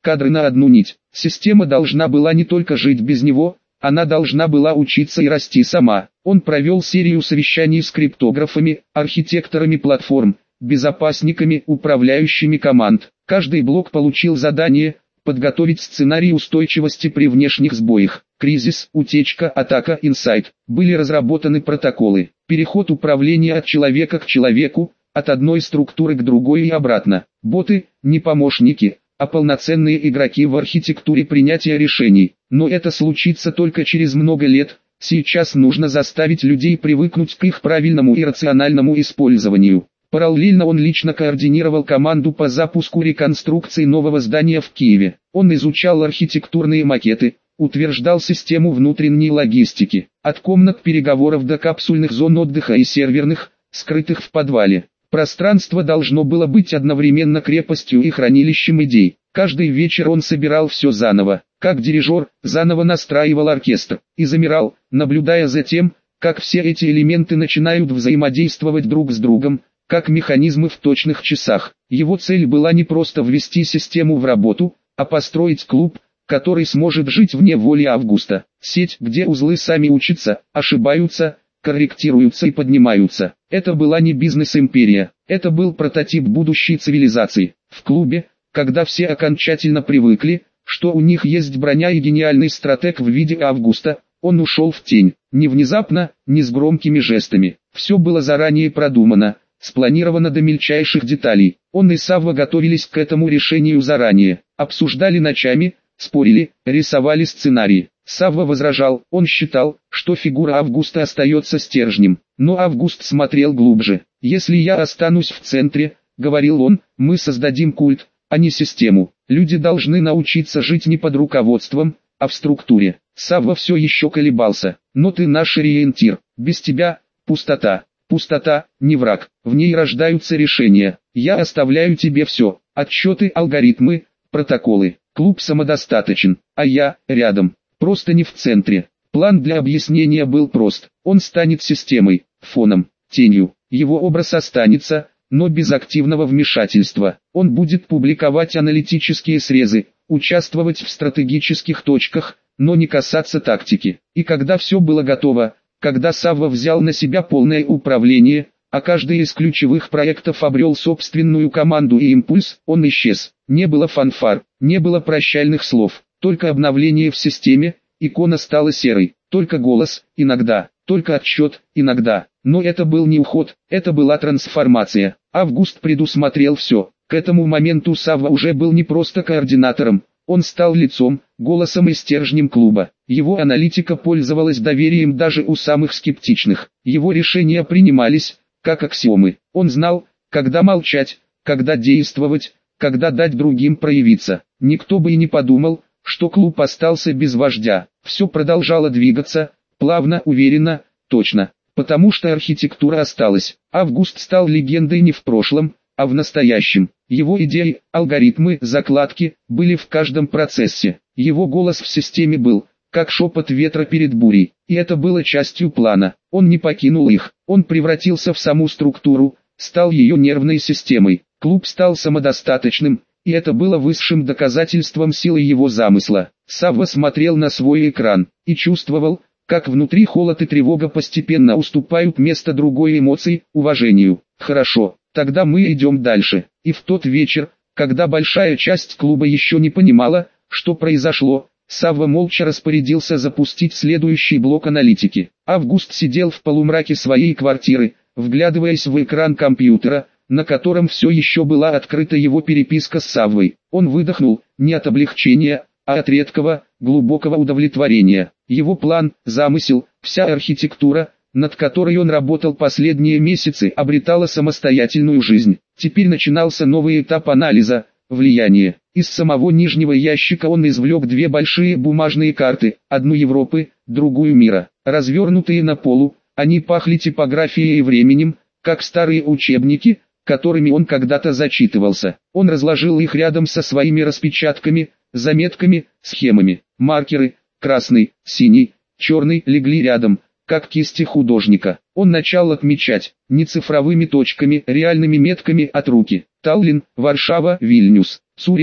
кадры на одну нить. Система должна была не только жить без него, она должна была учиться и расти сама. Он провел серию совещаний с криптографами, архитекторами платформ, безопасниками, управляющими команд. Каждый блок получил задание подготовить сценарий устойчивости при внешних сбоях. Кризис, утечка, атака, инсайт. Были разработаны протоколы. Переход управления от человека к человеку, от одной структуры к другой и обратно. Боты, не помощники, а полноценные игроки в архитектуре принятия решений. Но это случится только через много лет. Сейчас нужно заставить людей привыкнуть к их правильному и рациональному использованию. Параллельно он лично координировал команду по запуску реконструкции нового здания в Киеве. Он изучал архитектурные макеты, утверждал систему внутренней логистики, от комнат переговоров до капсульных зон отдыха и серверных, скрытых в подвале. Пространство должно было быть одновременно крепостью и хранилищем идей. Каждый вечер он собирал все заново, как дирижер, заново настраивал оркестр, и замирал, наблюдая за тем, как все эти элементы начинают взаимодействовать друг с другом, как механизмы в точных часах. Его цель была не просто ввести систему в работу, а построить клуб, который сможет жить вне воли Августа. Сеть, где узлы сами учатся, ошибаются, корректируются и поднимаются. Это была не бизнес-империя, это был прототип будущей цивилизации. В клубе, когда все окончательно привыкли, что у них есть броня и гениальный стратег в виде Августа, он ушел в тень. Не внезапно, не с громкими жестами. Все было заранее продумано, спланировано до мельчайших деталей. Он и Савва готовились к этому решению заранее, обсуждали ночами, спорили, рисовали сценарии. Савва возражал, он считал, что фигура Августа остается стержнем. Но Август смотрел глубже. «Если я останусь в центре, — говорил он, — мы создадим культ, а не систему. Люди должны научиться жить не под руководством, а в структуре». Савва все еще колебался. «Но ты наш ориентир. Без тебя — пустота. Пустота — не враг. В ней рождаются решения. Я оставляю тебе все. Отчеты, алгоритмы, протоколы. Клуб самодостаточен, а я — рядом. Просто не в центре». План для объяснения был прост. Он станет системой, фоном, тенью. Его образ останется, но без активного вмешательства. Он будет публиковать аналитические срезы, участвовать в стратегических точках, но не касаться тактики. И когда все было готово, когда Савва взял на себя полное управление, а каждый из ключевых проектов обрел собственную команду и импульс, он исчез. Не было фанфар, не было прощальных слов, только обновление в системе. Икона стала серой, только голос, иногда, только отсчет, иногда. Но это был не уход, это была трансформация. Август предусмотрел все. К этому моменту Савва уже был не просто координатором, он стал лицом, голосом и стержнем клуба. Его аналитика пользовалась доверием даже у самых скептичных. Его решения принимались, как аксиомы. Он знал, когда молчать, когда действовать, когда дать другим проявиться. Никто бы и не подумал, что клуб остался без вождя. Все продолжало двигаться, плавно, уверенно, точно. Потому что архитектура осталась. Август стал легендой не в прошлом, а в настоящем. Его идеи, алгоритмы, закладки, были в каждом процессе. Его голос в системе был, как шепот ветра перед бурей. И это было частью плана. Он не покинул их. Он превратился в саму структуру, стал ее нервной системой. Клуб стал самодостаточным, и это было высшим доказательством силы его замысла. Савва смотрел на свой экран и чувствовал, как внутри холод и тревога постепенно уступают место другой эмоции, уважению. «Хорошо, тогда мы идем дальше». И в тот вечер, когда большая часть клуба еще не понимала, что произошло, Савва молча распорядился запустить следующий блок аналитики. Август сидел в полумраке своей квартиры, вглядываясь в экран компьютера, на котором все еще была открыта его переписка с Саввой. Он выдохнул, не от облегчения, а от редкого, глубокого удовлетворения. Его план, замысел, вся архитектура, над которой он работал последние месяцы, обретала самостоятельную жизнь. Теперь начинался новый этап анализа, влияние. Из самого нижнего ящика он извлек две большие бумажные карты, одну Европы, другую мира. Развернутые на полу, они пахли типографией и временем, как старые учебники, которыми он когда-то зачитывался. Он разложил их рядом со своими распечатками, заметками, схемами. Маркеры, красный, синий, черный, легли рядом, как кисти художника. Он начал отмечать, не цифровыми точками, реальными метками от руки. Таллин, Варшава, Вильнюс, Цюрих,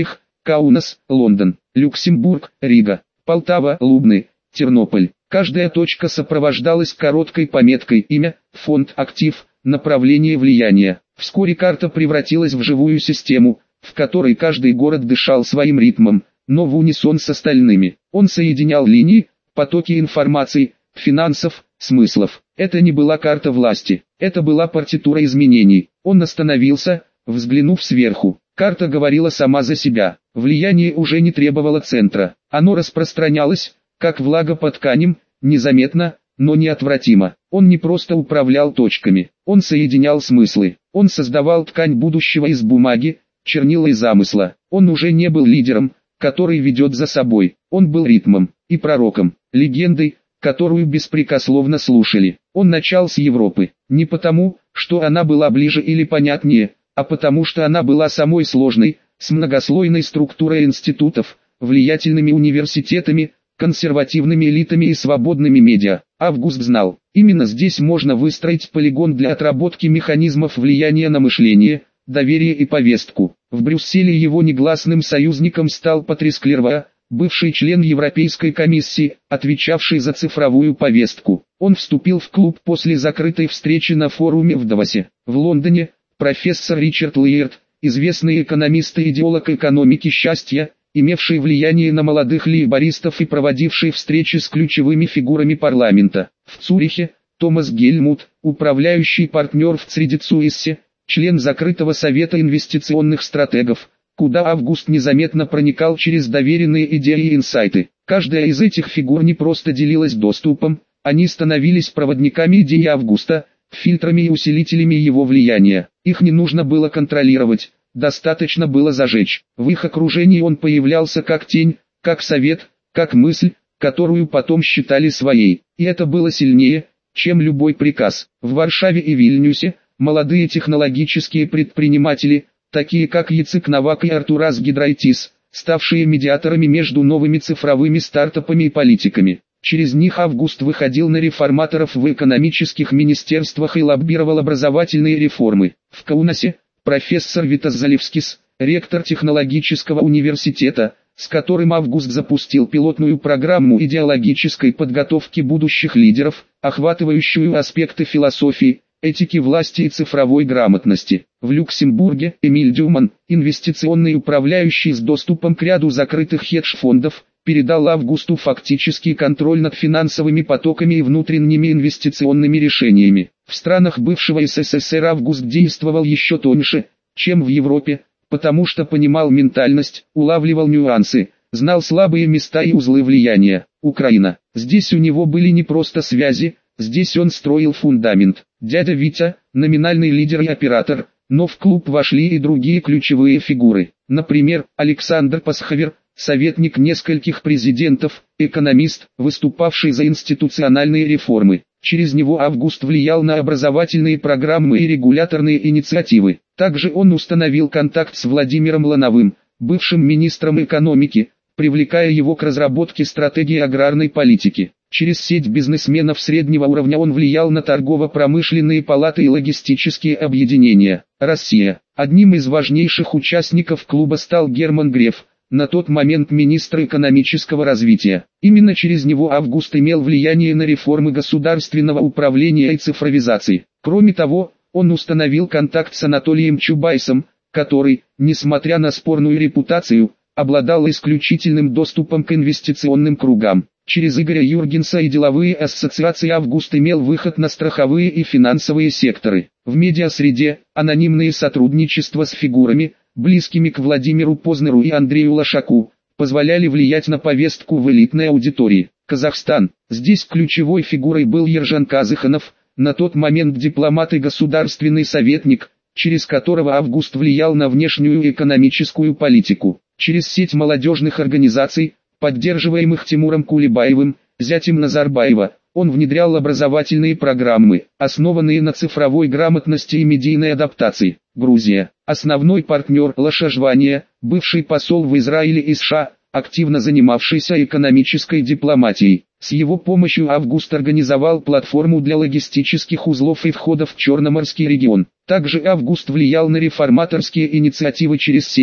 Каунас, Лондон, Люксембург, Рига, Полтава, Лубны, Тернополь. Каждая точка сопровождалась короткой пометкой имя, фонд, актив, направление влияния. Вскоре карта превратилась в живую систему, в которой каждый город дышал своим ритмом, но в унисон с остальными. Он соединял линии, потоки информации, финансов, смыслов. Это не была карта власти, это была партитура изменений. Он остановился, взглянув сверху. Карта говорила сама за себя. Влияние уже не требовало центра. Оно распространялось, как влага по тканям, незаметно, но неотвратимо. Он не просто управлял точками, он соединял смыслы. Он создавал ткань будущего из бумаги, чернила и замысла. Он уже не был лидером, который ведет за собой. Он был ритмом и пророком, легендой, которую беспрекословно слушали. Он начал с Европы, не потому, что она была ближе или понятнее, а потому что она была самой сложной, с многослойной структурой институтов, влиятельными университетами, консервативными элитами и свободными медиа. Август знал, именно здесь можно выстроить полигон для отработки механизмов влияния на мышление, доверие и повестку. В Брюсселе его негласным союзником стал Патрис Клервоа, бывший член Европейской комиссии, отвечавший за цифровую повестку. Он вступил в клуб после закрытой встречи на форуме в Давосе. В Лондоне профессор Ричард Лейерд, известный экономист и идеолог экономики счастья, имевший влияние на молодых лейбористов и проводивший встречи с ключевыми фигурами парламента. В Цюрихе Томас Гельмут, управляющий партнер в Credit Suisse, член закрытого совета инвестиционных стратегов, куда Август незаметно проникал через доверенные идеи и инсайты. Каждая из этих фигур не просто делилась доступом, они становились проводниками идеи Августа, фильтрами и усилителями его влияния. Их не нужно было контролировать, достаточно было зажечь. В их окружении он появлялся как тень, как совет, как мысль, которую потом считали своей. И это было сильнее, чем любой приказ. В Варшаве и Вильнюсе молодые технологические предприниматели, такие как Яцек Новак и Артурас Гидрайтис, ставшие медиаторами между новыми цифровыми стартапами и политиками. Через них Август выходил на реформаторов в экономических министерствах и лоббировал образовательные реформы. В Каунасе профессор Витас Залевскис, ректор технологического университета, с которым Август запустил пилотную программу идеологической подготовки будущих лидеров, охватывающую аспекты философии, этики власти и цифровой грамотности. В Люксембурге Эмиль Дюман, инвестиционный управляющий с доступом к ряду закрытых хедж-фондов, передал Августу фактический контроль над финансовыми потоками и внутренними инвестиционными решениями. В странах бывшего СССР Август действовал еще тоньше, чем в Европе, потому что понимал ментальность, улавливал нюансы, знал слабые места и узлы влияния. Украина. Здесь у него были не просто связи, здесь он строил фундамент. Дядя Витя, номинальный лидер и оператор, но в клуб вошли и другие ключевые фигуры. Например, Александр Пасховер, советник нескольких президентов, экономист, выступавший за институциональные реформы. Через него Август влиял на образовательные программы и регуляторные инициативы. Также он установил контакт с Владимиром Лановым, бывшим министром экономики, привлекая его к разработке стратегии аграрной политики. Через сеть бизнесменов среднего уровня он влиял на торгово-промышленные палаты и логистические объединения. Россия. Одним из важнейших участников клуба стал Герман Греф, на тот момент министр экономического развития. Именно через него Август имел влияние на реформы государственного управления и цифровизации. Кроме того, он установил контакт с Анатолием Чубайсом, который, несмотря на спорную репутацию, обладал исключительным доступом к инвестиционным кругам. Через Игоря Юргенса и деловые ассоциации Август имел выход на страховые и финансовые секторы. В медиасреде анонимные сотрудничества с фигурами, близкими к Владимиру Познеру и Андрею Лошаку, позволяли влиять на повестку в элитной аудитории. Казахстан. Здесь ключевой фигурой был Ержан Казыханов, на тот момент дипломат и государственный советник, через которого Август влиял на внешнюю экономическую политику. Через сеть молодежных организаций, поддерживаемых Тимуром Кулебаевым, зятем Назарбаева, он внедрял образовательные программы, основанные на цифровой грамотности и медийной адаптации. Грузия. Основной партнер Лашажвания, бывший посол в Израиле и США, активно занимавшийся экономической дипломатией. С его помощью Август организовал платформу для логистических узлов и входов в Черноморский регион. Также Август влиял на реформаторские инициативы через сеть,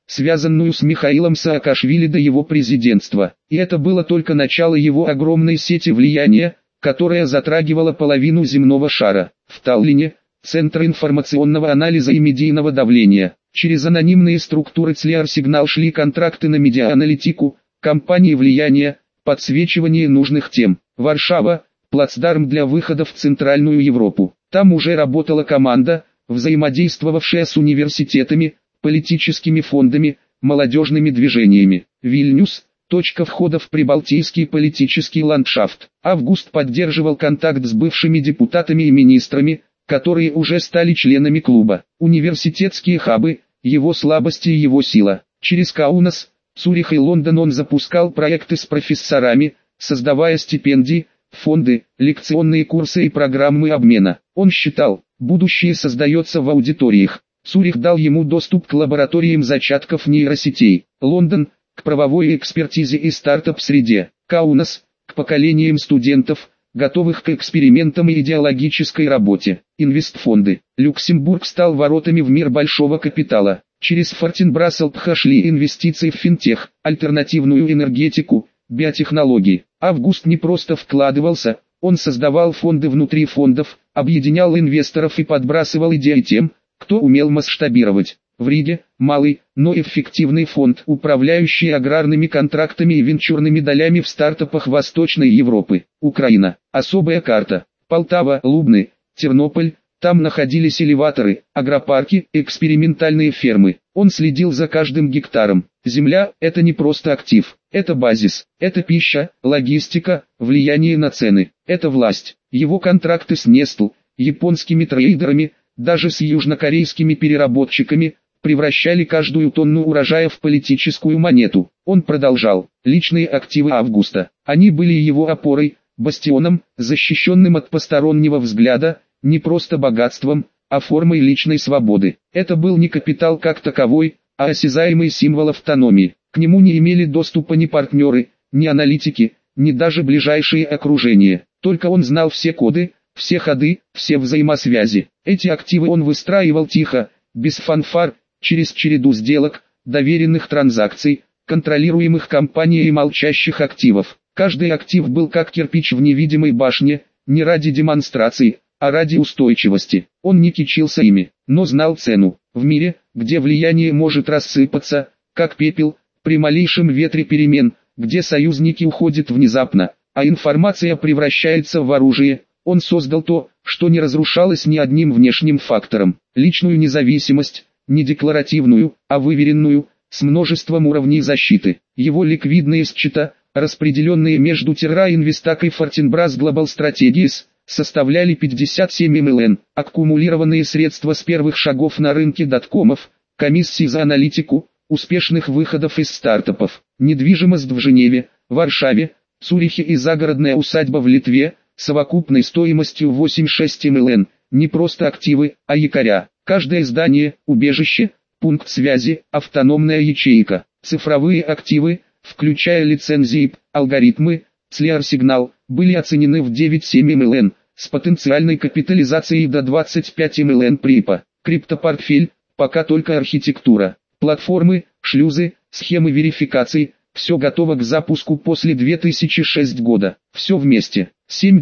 связанную с Михаилом Саакашвили до его президентства. И это было только начало его огромной сети влияния, которая затрагивала половину земного шара. В Таллине – Центр информационного анализа и медийного давления. Через анонимные структуры Цлиар-Сигнал шли контракты на медиааналитику, кампании влияния, подсвечивание нужных тем. Варшава – плацдарм для выхода в Центральную Европу. Там уже работала команда, взаимодействовавшая с университетами, политическими фондами, молодежными движениями. Вильнюс – точка входа в прибалтийский политический ландшафт. Август поддерживал контакт с бывшими депутатами и министрами, которые уже стали членами клуба. Университетские хабы, его слабости и его сила. Через Каунас, Цюрих и Лондон он запускал проекты с профессорами, создавая стипендии, фонды, лекционные курсы и программы обмена. Он считал, будущее создается в аудиториях. Цюрих дал ему доступ к лабораториям зачатков нейросетей. Лондон – к правовой экспертизе и стартап-среде. Каунас – к поколениям студентов, готовых к экспериментам и идеологической работе. Инвестфонды. Люксембург стал воротами в мир большого капитала. Через Фортенбрассел-Пха шли инвестиции в финтех, альтернативную энергетику, биотехнологии. Август не просто вкладывался, он создавал фонды внутри фондов, объединял инвесторов и подбрасывал идеи тем, кто умел масштабировать. В Риге – малый, но эффективный фонд, управляющий аграрными контрактами и венчурными долями в стартапах Восточной Европы. Украина. Особая карта. Полтава, Лубны, Тернополь. Там находились элеваторы, агропарки, экспериментальные фермы. Он следил за каждым гектаром. Земля – это не просто актив, это базис, это пища, логистика, влияние на цены, это власть. Его контракты с Nestle, японскими трейдерами, даже с южнокорейскими переработчиками, превращали каждую тонну урожая в политическую монету. Он продолжал. Личные активы Августа. Они были его опорой, бастионом, защищенным от постороннего взгляда, не просто богатством, а формой личной свободы. Это был не капитал как таковой, а осязаемый символ автономии. К нему не имели доступа ни партнеры, ни аналитики, ни даже ближайшие окружения. Только он знал все коды, все ходы, все взаимосвязи. Эти активы он выстраивал тихо, без фанфар, через череду сделок, доверенных транзакций, контролируемых компанией и молчащих активов. Каждый актив был как кирпич в невидимой башне, не ради демонстрации, а ради устойчивости. Он не кичился ими, но знал цену. В мире, где влияние может рассыпаться, как пепел, при малейшем ветре перемен, где союзники уходят внезапно, а информация превращается в оружие, он создал то, что не разрушалось ни одним внешним фактором. Личную независимость, не декларативную, а выверенную, с множеством уровней защиты. Его ликвидные счета, распределенные между Terra Investac и Fortinbras Global Strategies, составляли 57 млн. Аккумулированные средства с первых шагов на рынке доткомов, комиссии за аналитику, успешных выходов из стартапов, недвижимость в Женеве, Варшаве, Цюрихе и загородная усадьба в Литве, совокупной стоимостью 8,6 млн. Не просто активы, а якоря. Каждое здание, убежище, пункт связи, автономная ячейка. Цифровые активы, включая лицензии, алгоритмы, Цлиар-Сигнал, были оценены в 9,7 млн, с потенциальной капитализацией до 25 млн ПРИПа. Криптопортфель, пока только архитектура. Платформы, шлюзы, схемы верификации, все готово к запуску после 2006 года. Все вместе.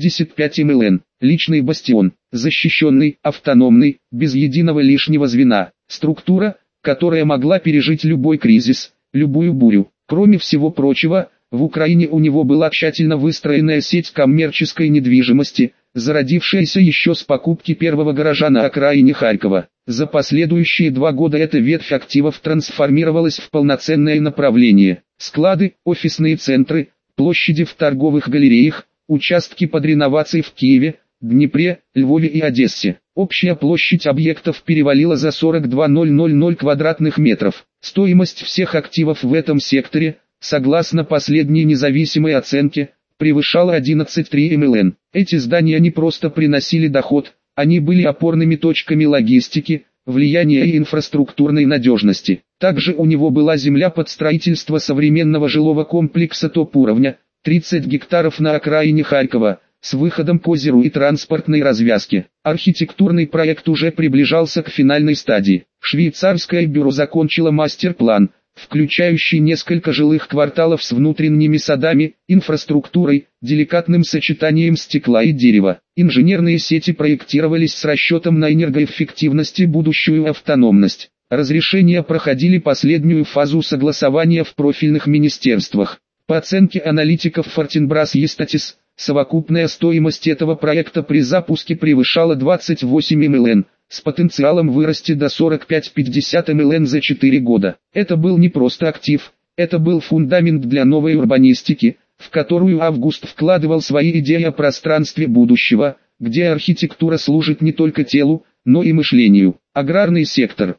75 млн. Личный бастион, защищенный, автономный, без единого лишнего звена. Структура, которая могла пережить любой кризис, любую бурю. Кроме всего прочего, в Украине у него была тщательно выстроенная сеть коммерческой недвижимости, зародившаяся еще с покупки первого гаража на окраине Харькова. За последующие 2 года эта ветвь активов трансформировалась в полноценное направление. Склады, офисные центры, площади в торговых галереях, участки под реновацией в Киеве, Днепре, Львове и Одессе. Общая площадь объектов перевалила за 42,000 квадратных метров. Стоимость всех активов в этом секторе, согласно последней независимой оценке, превышала 11,3 млн. Эти здания не просто приносили доход, они были опорными точками логистики, влияния и инфраструктурной надежности. Также у него была земля под строительство современного жилого комплекса топ-уровня, 30 гектаров на окраине Харькова, с выходом к озеру и транспортной развязке. Архитектурный проект уже приближался к финальной стадии. Швейцарское бюро закончило мастер-план, включающий несколько жилых кварталов с внутренними садами, инфраструктурой, деликатным сочетанием стекла и дерева. Инженерные сети проектировались с расчетом на энергоэффективность и будущую автономность. Разрешения проходили последнюю фазу согласования в профильных министерствах. По оценке аналитиков Fortinbras Estatis, совокупная стоимость этого проекта при запуске превышала 28 млн, с потенциалом вырасти до 45-50 млн за 4 года. Это был не просто актив, это был фундамент для новой урбанистики, в которую Август вкладывал свои идеи о пространстве будущего, где архитектура служит не только телу, но и мышлению. Аграрный сектор.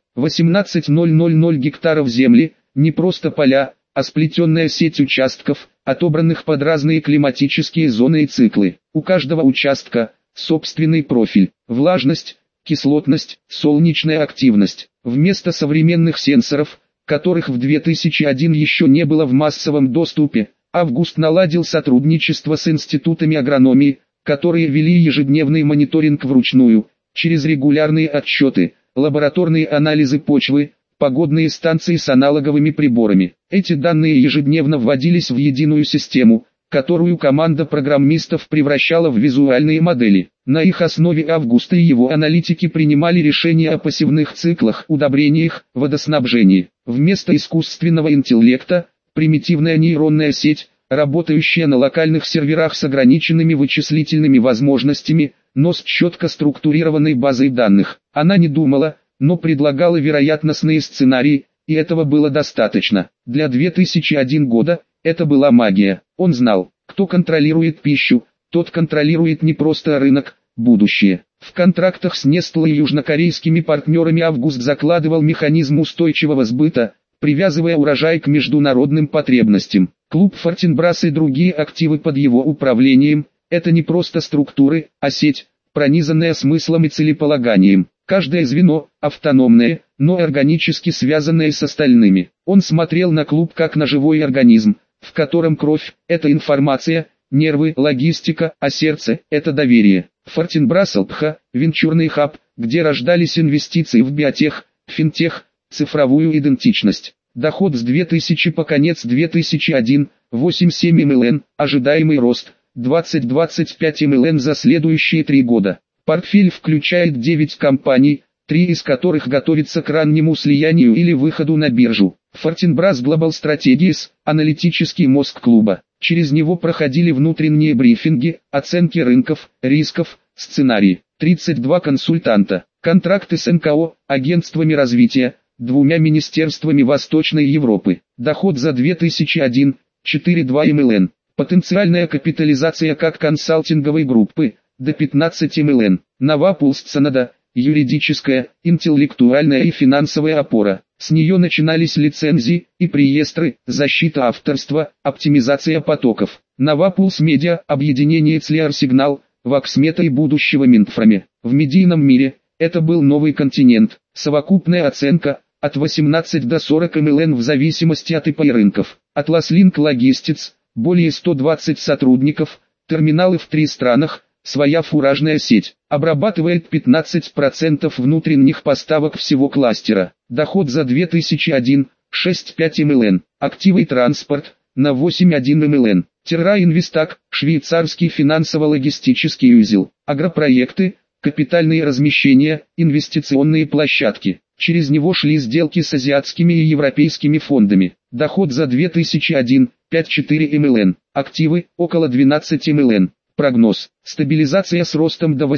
18,000 гектаров земли, не просто поля, а сплетенная сеть участков, отобранных под разные климатические зоны и циклы. У каждого участка собственный профиль, влажность, кислотность, солнечная активность. Вместо современных сенсоров, которых в 2001 еще не было в массовом доступе, Август наладил сотрудничество с институтами агрономии, которые вели ежедневный мониторинг вручную, через регулярные отчеты, лабораторные анализы почвы, погодные станции с аналоговыми приборами. Эти данные ежедневно вводились в единую систему, которую команда программистов превращала в визуальные модели. На их основе Август и его аналитики принимали решения о посевных циклах, удобрениях, водоснабжении. Вместо искусственного интеллекта, примитивная нейронная сеть, работающая на локальных серверах с ограниченными вычислительными возможностями, но с четко структурированной базой данных. Она не думала, но предлагала вероятностные сценарии, и этого было достаточно. Для 2001 года это была магия. Он знал, кто контролирует пищу, тот контролирует не просто рынок, будущее. В контрактах с Nestlé и южнокорейскими партнерами Август закладывал механизм устойчивого сбыта, привязывая урожай к международным потребностям. Клуб Fortinbras и другие активы под его управлением – это не просто структуры, а сеть, пронизанная смыслом и целеполаганием. Каждое звено, автономное, но органически связанное с остальными. Он смотрел на клуб как на живой организм, в котором кровь – это информация, нервы – логистика, а сердце – это доверие. Fortinbras LPH – венчурный хаб, где рождались инвестиции в биотех, финтех, цифровую идентичность. Доход с 2000 по конец 2001 – 8,7 млн, ожидаемый рост – 20-25 млн за следующие 3 года. Портфель включает 9 компаний, 3 из которых готовятся к раннему слиянию или выходу на биржу. Fortinbras Global Strategies – аналитический мозг клуба. Через него проходили внутренние брифинги, оценки рынков, рисков, сценарии. 32 консультанта. Контракты с НКО, агентствами развития, 2 министерствами Восточной Европы. Доход за 2001 – 4,2 млн. Потенциальная капитализация как консалтинговой группы – до 15 млн. Новопулсценада – юридическая, интеллектуальная и финансовая опора. С нее начинались лицензии и реестры, защита авторства, оптимизация потоков. Новопулс Медиа – объединение Цлеар Сигнал, Ваксмета и будущего Минтфраме. В медийном мире это был новый континент. Совокупная оценка – от 18 до 40 млн в зависимости от ИП и рынков. Atlas Link Logistics – более 120 сотрудников, терминалы в 3 странах, своя фуражная сеть. Обрабатывает 15% внутренних поставок всего кластера. Доход за 2001 – 6,5 млн. Активы и транспорт – на 8,1 млн. Terra Investac – швейцарский финансово-логистический узел. Агропроекты – капитальные размещения, инвестиционные площадки. Через него шли сделки с азиатскими и европейскими фондами. Доход за 2001 – 5,4 млн. Активы – около 12 млн. Прогноз. Стабилизация с ростом до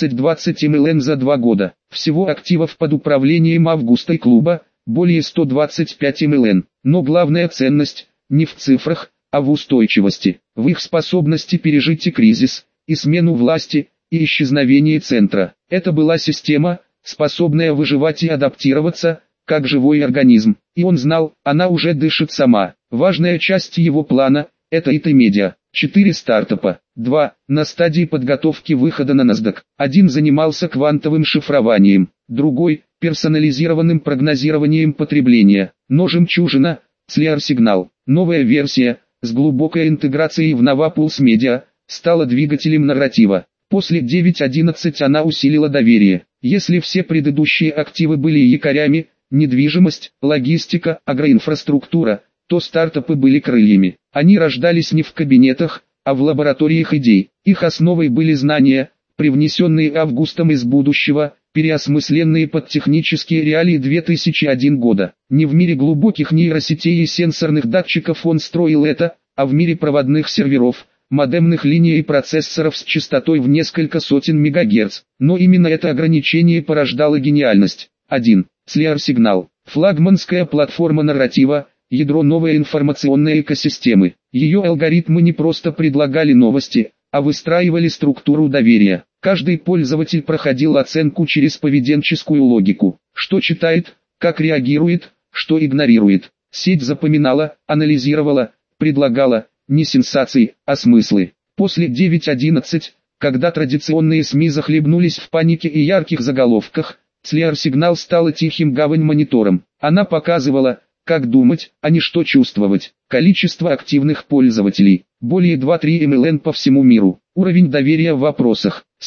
18-20 млн за 2 года. Всего активов под управлением Августа и клуба – более 125 млн. Но главная ценность – не в цифрах, а в устойчивости. В их способности пережить и кризис, и смену власти, и исчезновение центра. Это была система, способная выживать и адаптироваться, как живой организм. И он знал, она уже дышит сама. Важная часть его плана – это IT Media. 4 стартапа. 2 на стадии подготовки выхода на NASDAQ. Один занимался квантовым шифрованием, другой – персонализированным прогнозированием потребления. Но жемчужина – Цлеар Сигнал. Новая версия, с глубокой интеграцией в Новопулс Медиа, стала двигателем нарратива. После 9.11 она усилила доверие. Если все предыдущие активы были якорями, недвижимость, логистика, агроинфраструктура, то стартапы были крыльями. Они рождались не в кабинетах, а в лабораториях идей. Их основой были знания, привнесенные Августом из будущего, переосмысленные под технические реалии 2001 года. Не в мире глубоких нейросетей и сенсорных датчиков он строил это, а в мире проводных серверов, модемных линий и процессоров с частотой в несколько сотен МГц. Но именно это ограничение порождало гениальность. 1. Slear Signal. Флагманская платформа нарратива, ядро новой информационной экосистемы. Ее алгоритмы не просто предлагали новости, а выстраивали структуру доверия. Каждый пользователь проходил оценку через поведенческую логику. Что читает, как реагирует, что игнорирует. Сеть запоминала, анализировала, предлагала, не сенсации, а смыслы. После 9.11, когда традиционные СМИ захлебнулись в панике и ярких заголовках, Slear Signal стала тихим гавань-монитором. Она показывала, как думать, а не что чувствовать. Количество активных пользователей – более 2-3 млн по всему миру. Уровень доверия в вопросах –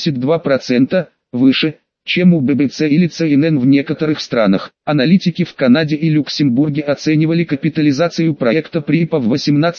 72%, выше, чем у BBC или CNN в некоторых странах. Аналитики в Канаде и Люксембурге оценивали капитализацию проекта ПРИПа в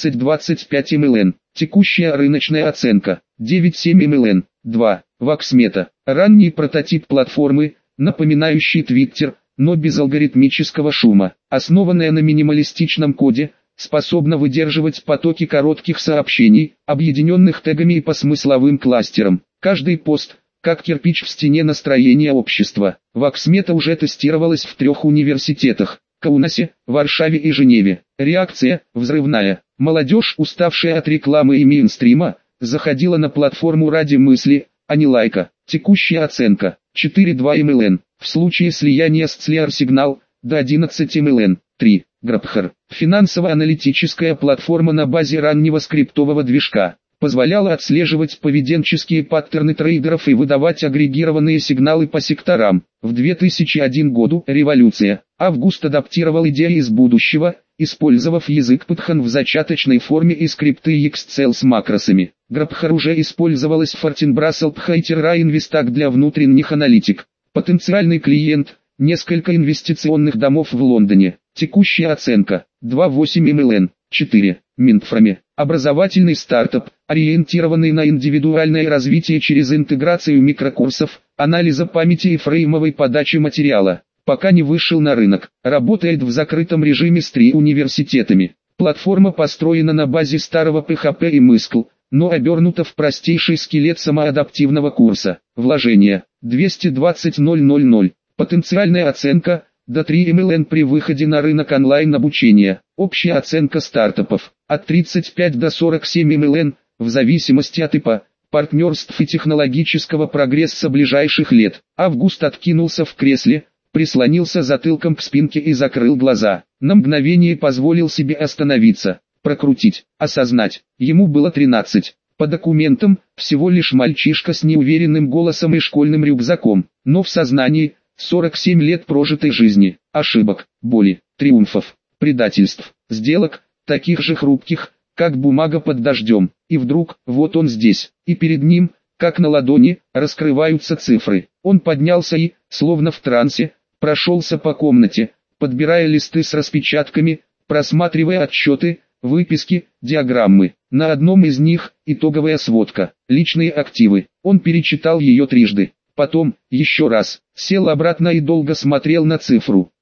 18-25 млн. Текущая рыночная оценка – 9-7 млн. 2. Ваксмета. Ранний прототип платформы, напоминающий Twitter, но без алгоритмического шума, основанная на минималистичном коде, способна выдерживать потоки коротких сообщений, объединенных тегами и по смысловым кластерам. Каждый пост, как кирпич в стене настроения общества. Ваксмета уже тестировалась в 3 университетах – Каунасе, Варшаве и Женеве. Реакция – взрывная. Молодежь, уставшая от рекламы и мейнстрима, заходила на платформу ради мысли, а не лайка. Текущая оценка – 4,2 млн. В случае слияния с Slear Signal – до 11 млн. 3. Grabher. Финансово-аналитическая платформа на базе раннего скриптового движка. Позволяла отслеживать поведенческие паттерны трейдеров и выдавать агрегированные сигналы по секторам. В 2001 году революция. Август адаптировал идеи из будущего, использовав язык Python в зачаточной форме и скрипты Excel с макросами. Grabher уже использовалась в Fortinbras Alphabet Investack для внутренних аналитик. Потенциальный клиент – несколько инвестиционных домов в Лондоне. Текущая оценка – 2,8 млн. 4. Минтфраме. Образовательный стартап, ориентированный на индивидуальное развитие через интеграцию микрокурсов, анализа памяти и фреймовой подачи материала. Пока не вышел на рынок, работает в закрытом режиме с 3 университетами. Платформа построена на базе старого PHP и Muscle, но обернута в простейший скелет самоадаптивного курса. Вложение – 220 000. Потенциальная оценка – до 3 млн при выходе на рынок онлайн-обучения. Общая оценка стартапов – от 35 до 47 млн, в зависимости от типа, партнерств и технологического прогресса ближайших лет. Август откинулся в кресле, прислонился затылком к спинке и закрыл глаза. На мгновение позволил себе остановиться, прокрутить, осознать. Ему было 13. По документам, всего лишь мальчишка с неуверенным голосом и школьным рюкзаком, но в сознании – 47 лет прожитой жизни, ошибок, боли, триумфов, предательств, сделок, таких же хрупких, как бумага под дождем. И вдруг, вот он здесь, и перед ним, как на ладони, раскрываются цифры. Он поднялся и, словно в трансе, прошелся по комнате, подбирая листы с распечатками, просматривая отчеты, выписки, диаграммы. На одном из них – итоговая сводка, личные активы. Он перечитал ее трижды. Потом, еще раз, сел обратно и долго смотрел на цифру.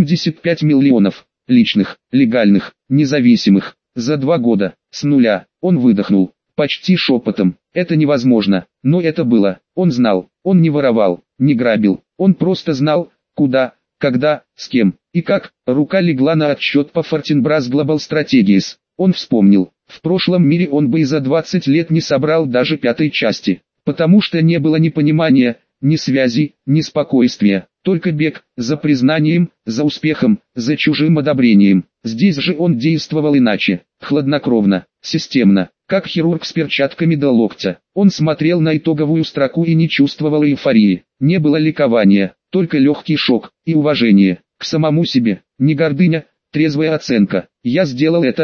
75 миллионов. Личных, легальных, независимых. За 2 года, с нуля. Он выдохнул, почти шепотом. Это невозможно, но это было. Он знал, он не воровал, не грабил. Он просто знал, куда, когда, с кем и как. Рука легла на отчет по Fortinbras Global Strategies. Он вспомнил, в прошлом мире он бы и за 20 лет не собрал даже 5-й части. Потому что не было ни понимания, ни связи, ни спокойствия, только бег, за признанием, за успехом, за чужим одобрением. Здесь же он действовал иначе, хладнокровно, системно, как хирург с перчатками до локтя. Он смотрел на итоговую строку и не чувствовал эйфории, не было ликования, только легкий шок и уважение к самому себе, не гордыня, трезвая оценка. Я сделал это,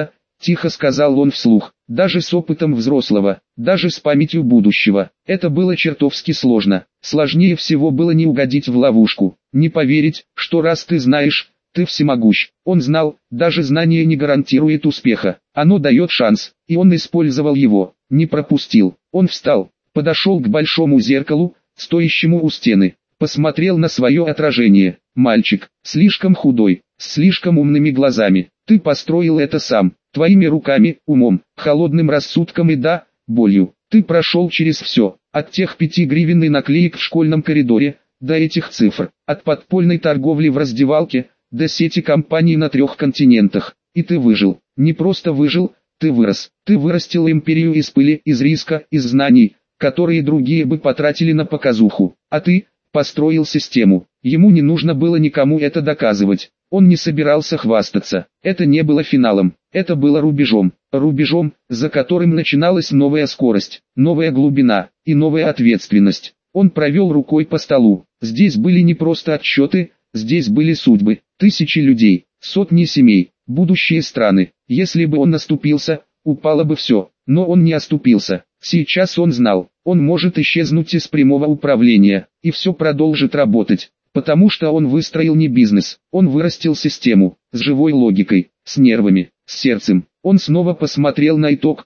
тихо сказал он вслух, даже с опытом взрослого, даже с памятью будущего. Это было чертовски сложно. Сложнее всего было не угодить в ловушку, не поверить, что раз ты знаешь, ты всемогущ. Он знал, даже знание не гарантирует успеха, оно дает шанс, и он использовал его, не пропустил. Он встал, подошел к большому зеркалу, стоящему у стены, посмотрел на свое отражение. Мальчик, слишком худой, с слишком умными глазами. Ты построил это сам, твоими руками, умом, холодным рассудком и да, болью. Ты прошел через все, от тех 5-гривенных наклеек в школьном коридоре, до этих цифр, от подпольной торговли в раздевалке, до сети компаний на 3 континентах. И ты выжил, не просто выжил, ты вырос. Ты вырастил империю из пыли, из риска, из знаний, которые другие бы потратили на показуху. А ты построил систему. Ему не нужно было никому это доказывать. Он не собирался хвастаться. Это не было финалом. Это было рубежом. Рубежом, за которым начиналась новая скорость, новая глубина и новая ответственность. Он провел рукой по столу. Здесь были не просто отчеты, здесь были судьбы. Тысячи людей, сотни семей, будущие страны. Если бы он наступился, упало бы все. Но он не оступился. Сейчас он знал, он может исчезнуть из прямого управления, и все продолжит работать. Потому что он выстроил не бизнес, он вырастил систему, с живой логикой, с нервами, с сердцем. Он снова посмотрел на итог,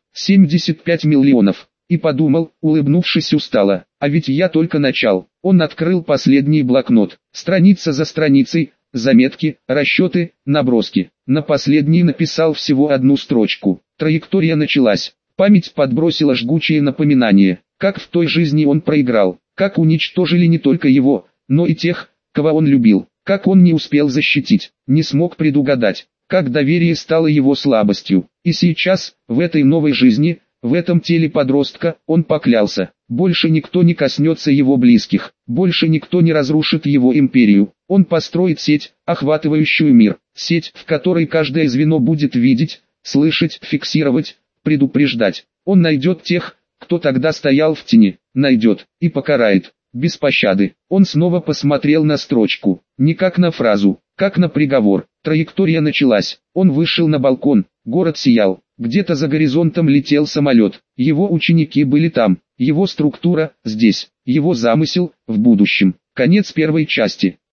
75 миллионов, и подумал, улыбнувшись устало, а ведь я только начал. Он открыл последний блокнот, страница за страницей, заметки, расчеты, наброски. На последний написал всего одну строчку. Траектория началась. Память подбросила жгучие напоминания, как в той жизни он проиграл, как уничтожили не только его, но и тех, кого он любил, как он не успел защитить, не смог предугадать, как доверие стало его слабостью. И сейчас, в этой новой жизни, в этом теле подростка, он поклялся, больше никто не коснется его близких, больше никто не разрушит его империю. Он построит сеть, охватывающую мир, сеть, в которой каждое звено будет видеть, слышать, фиксировать, предупреждать. Он найдет тех, кто тогда стоял в тени, найдет и покарает, без пощады. Он снова посмотрел на строчку, не как на фразу, как на приговор. Траектория началась, он вышел на балкон, город сиял, где-то за горизонтом летел самолет, его ученики были там, его структура здесь, его замысел в будущем. Конец первой части.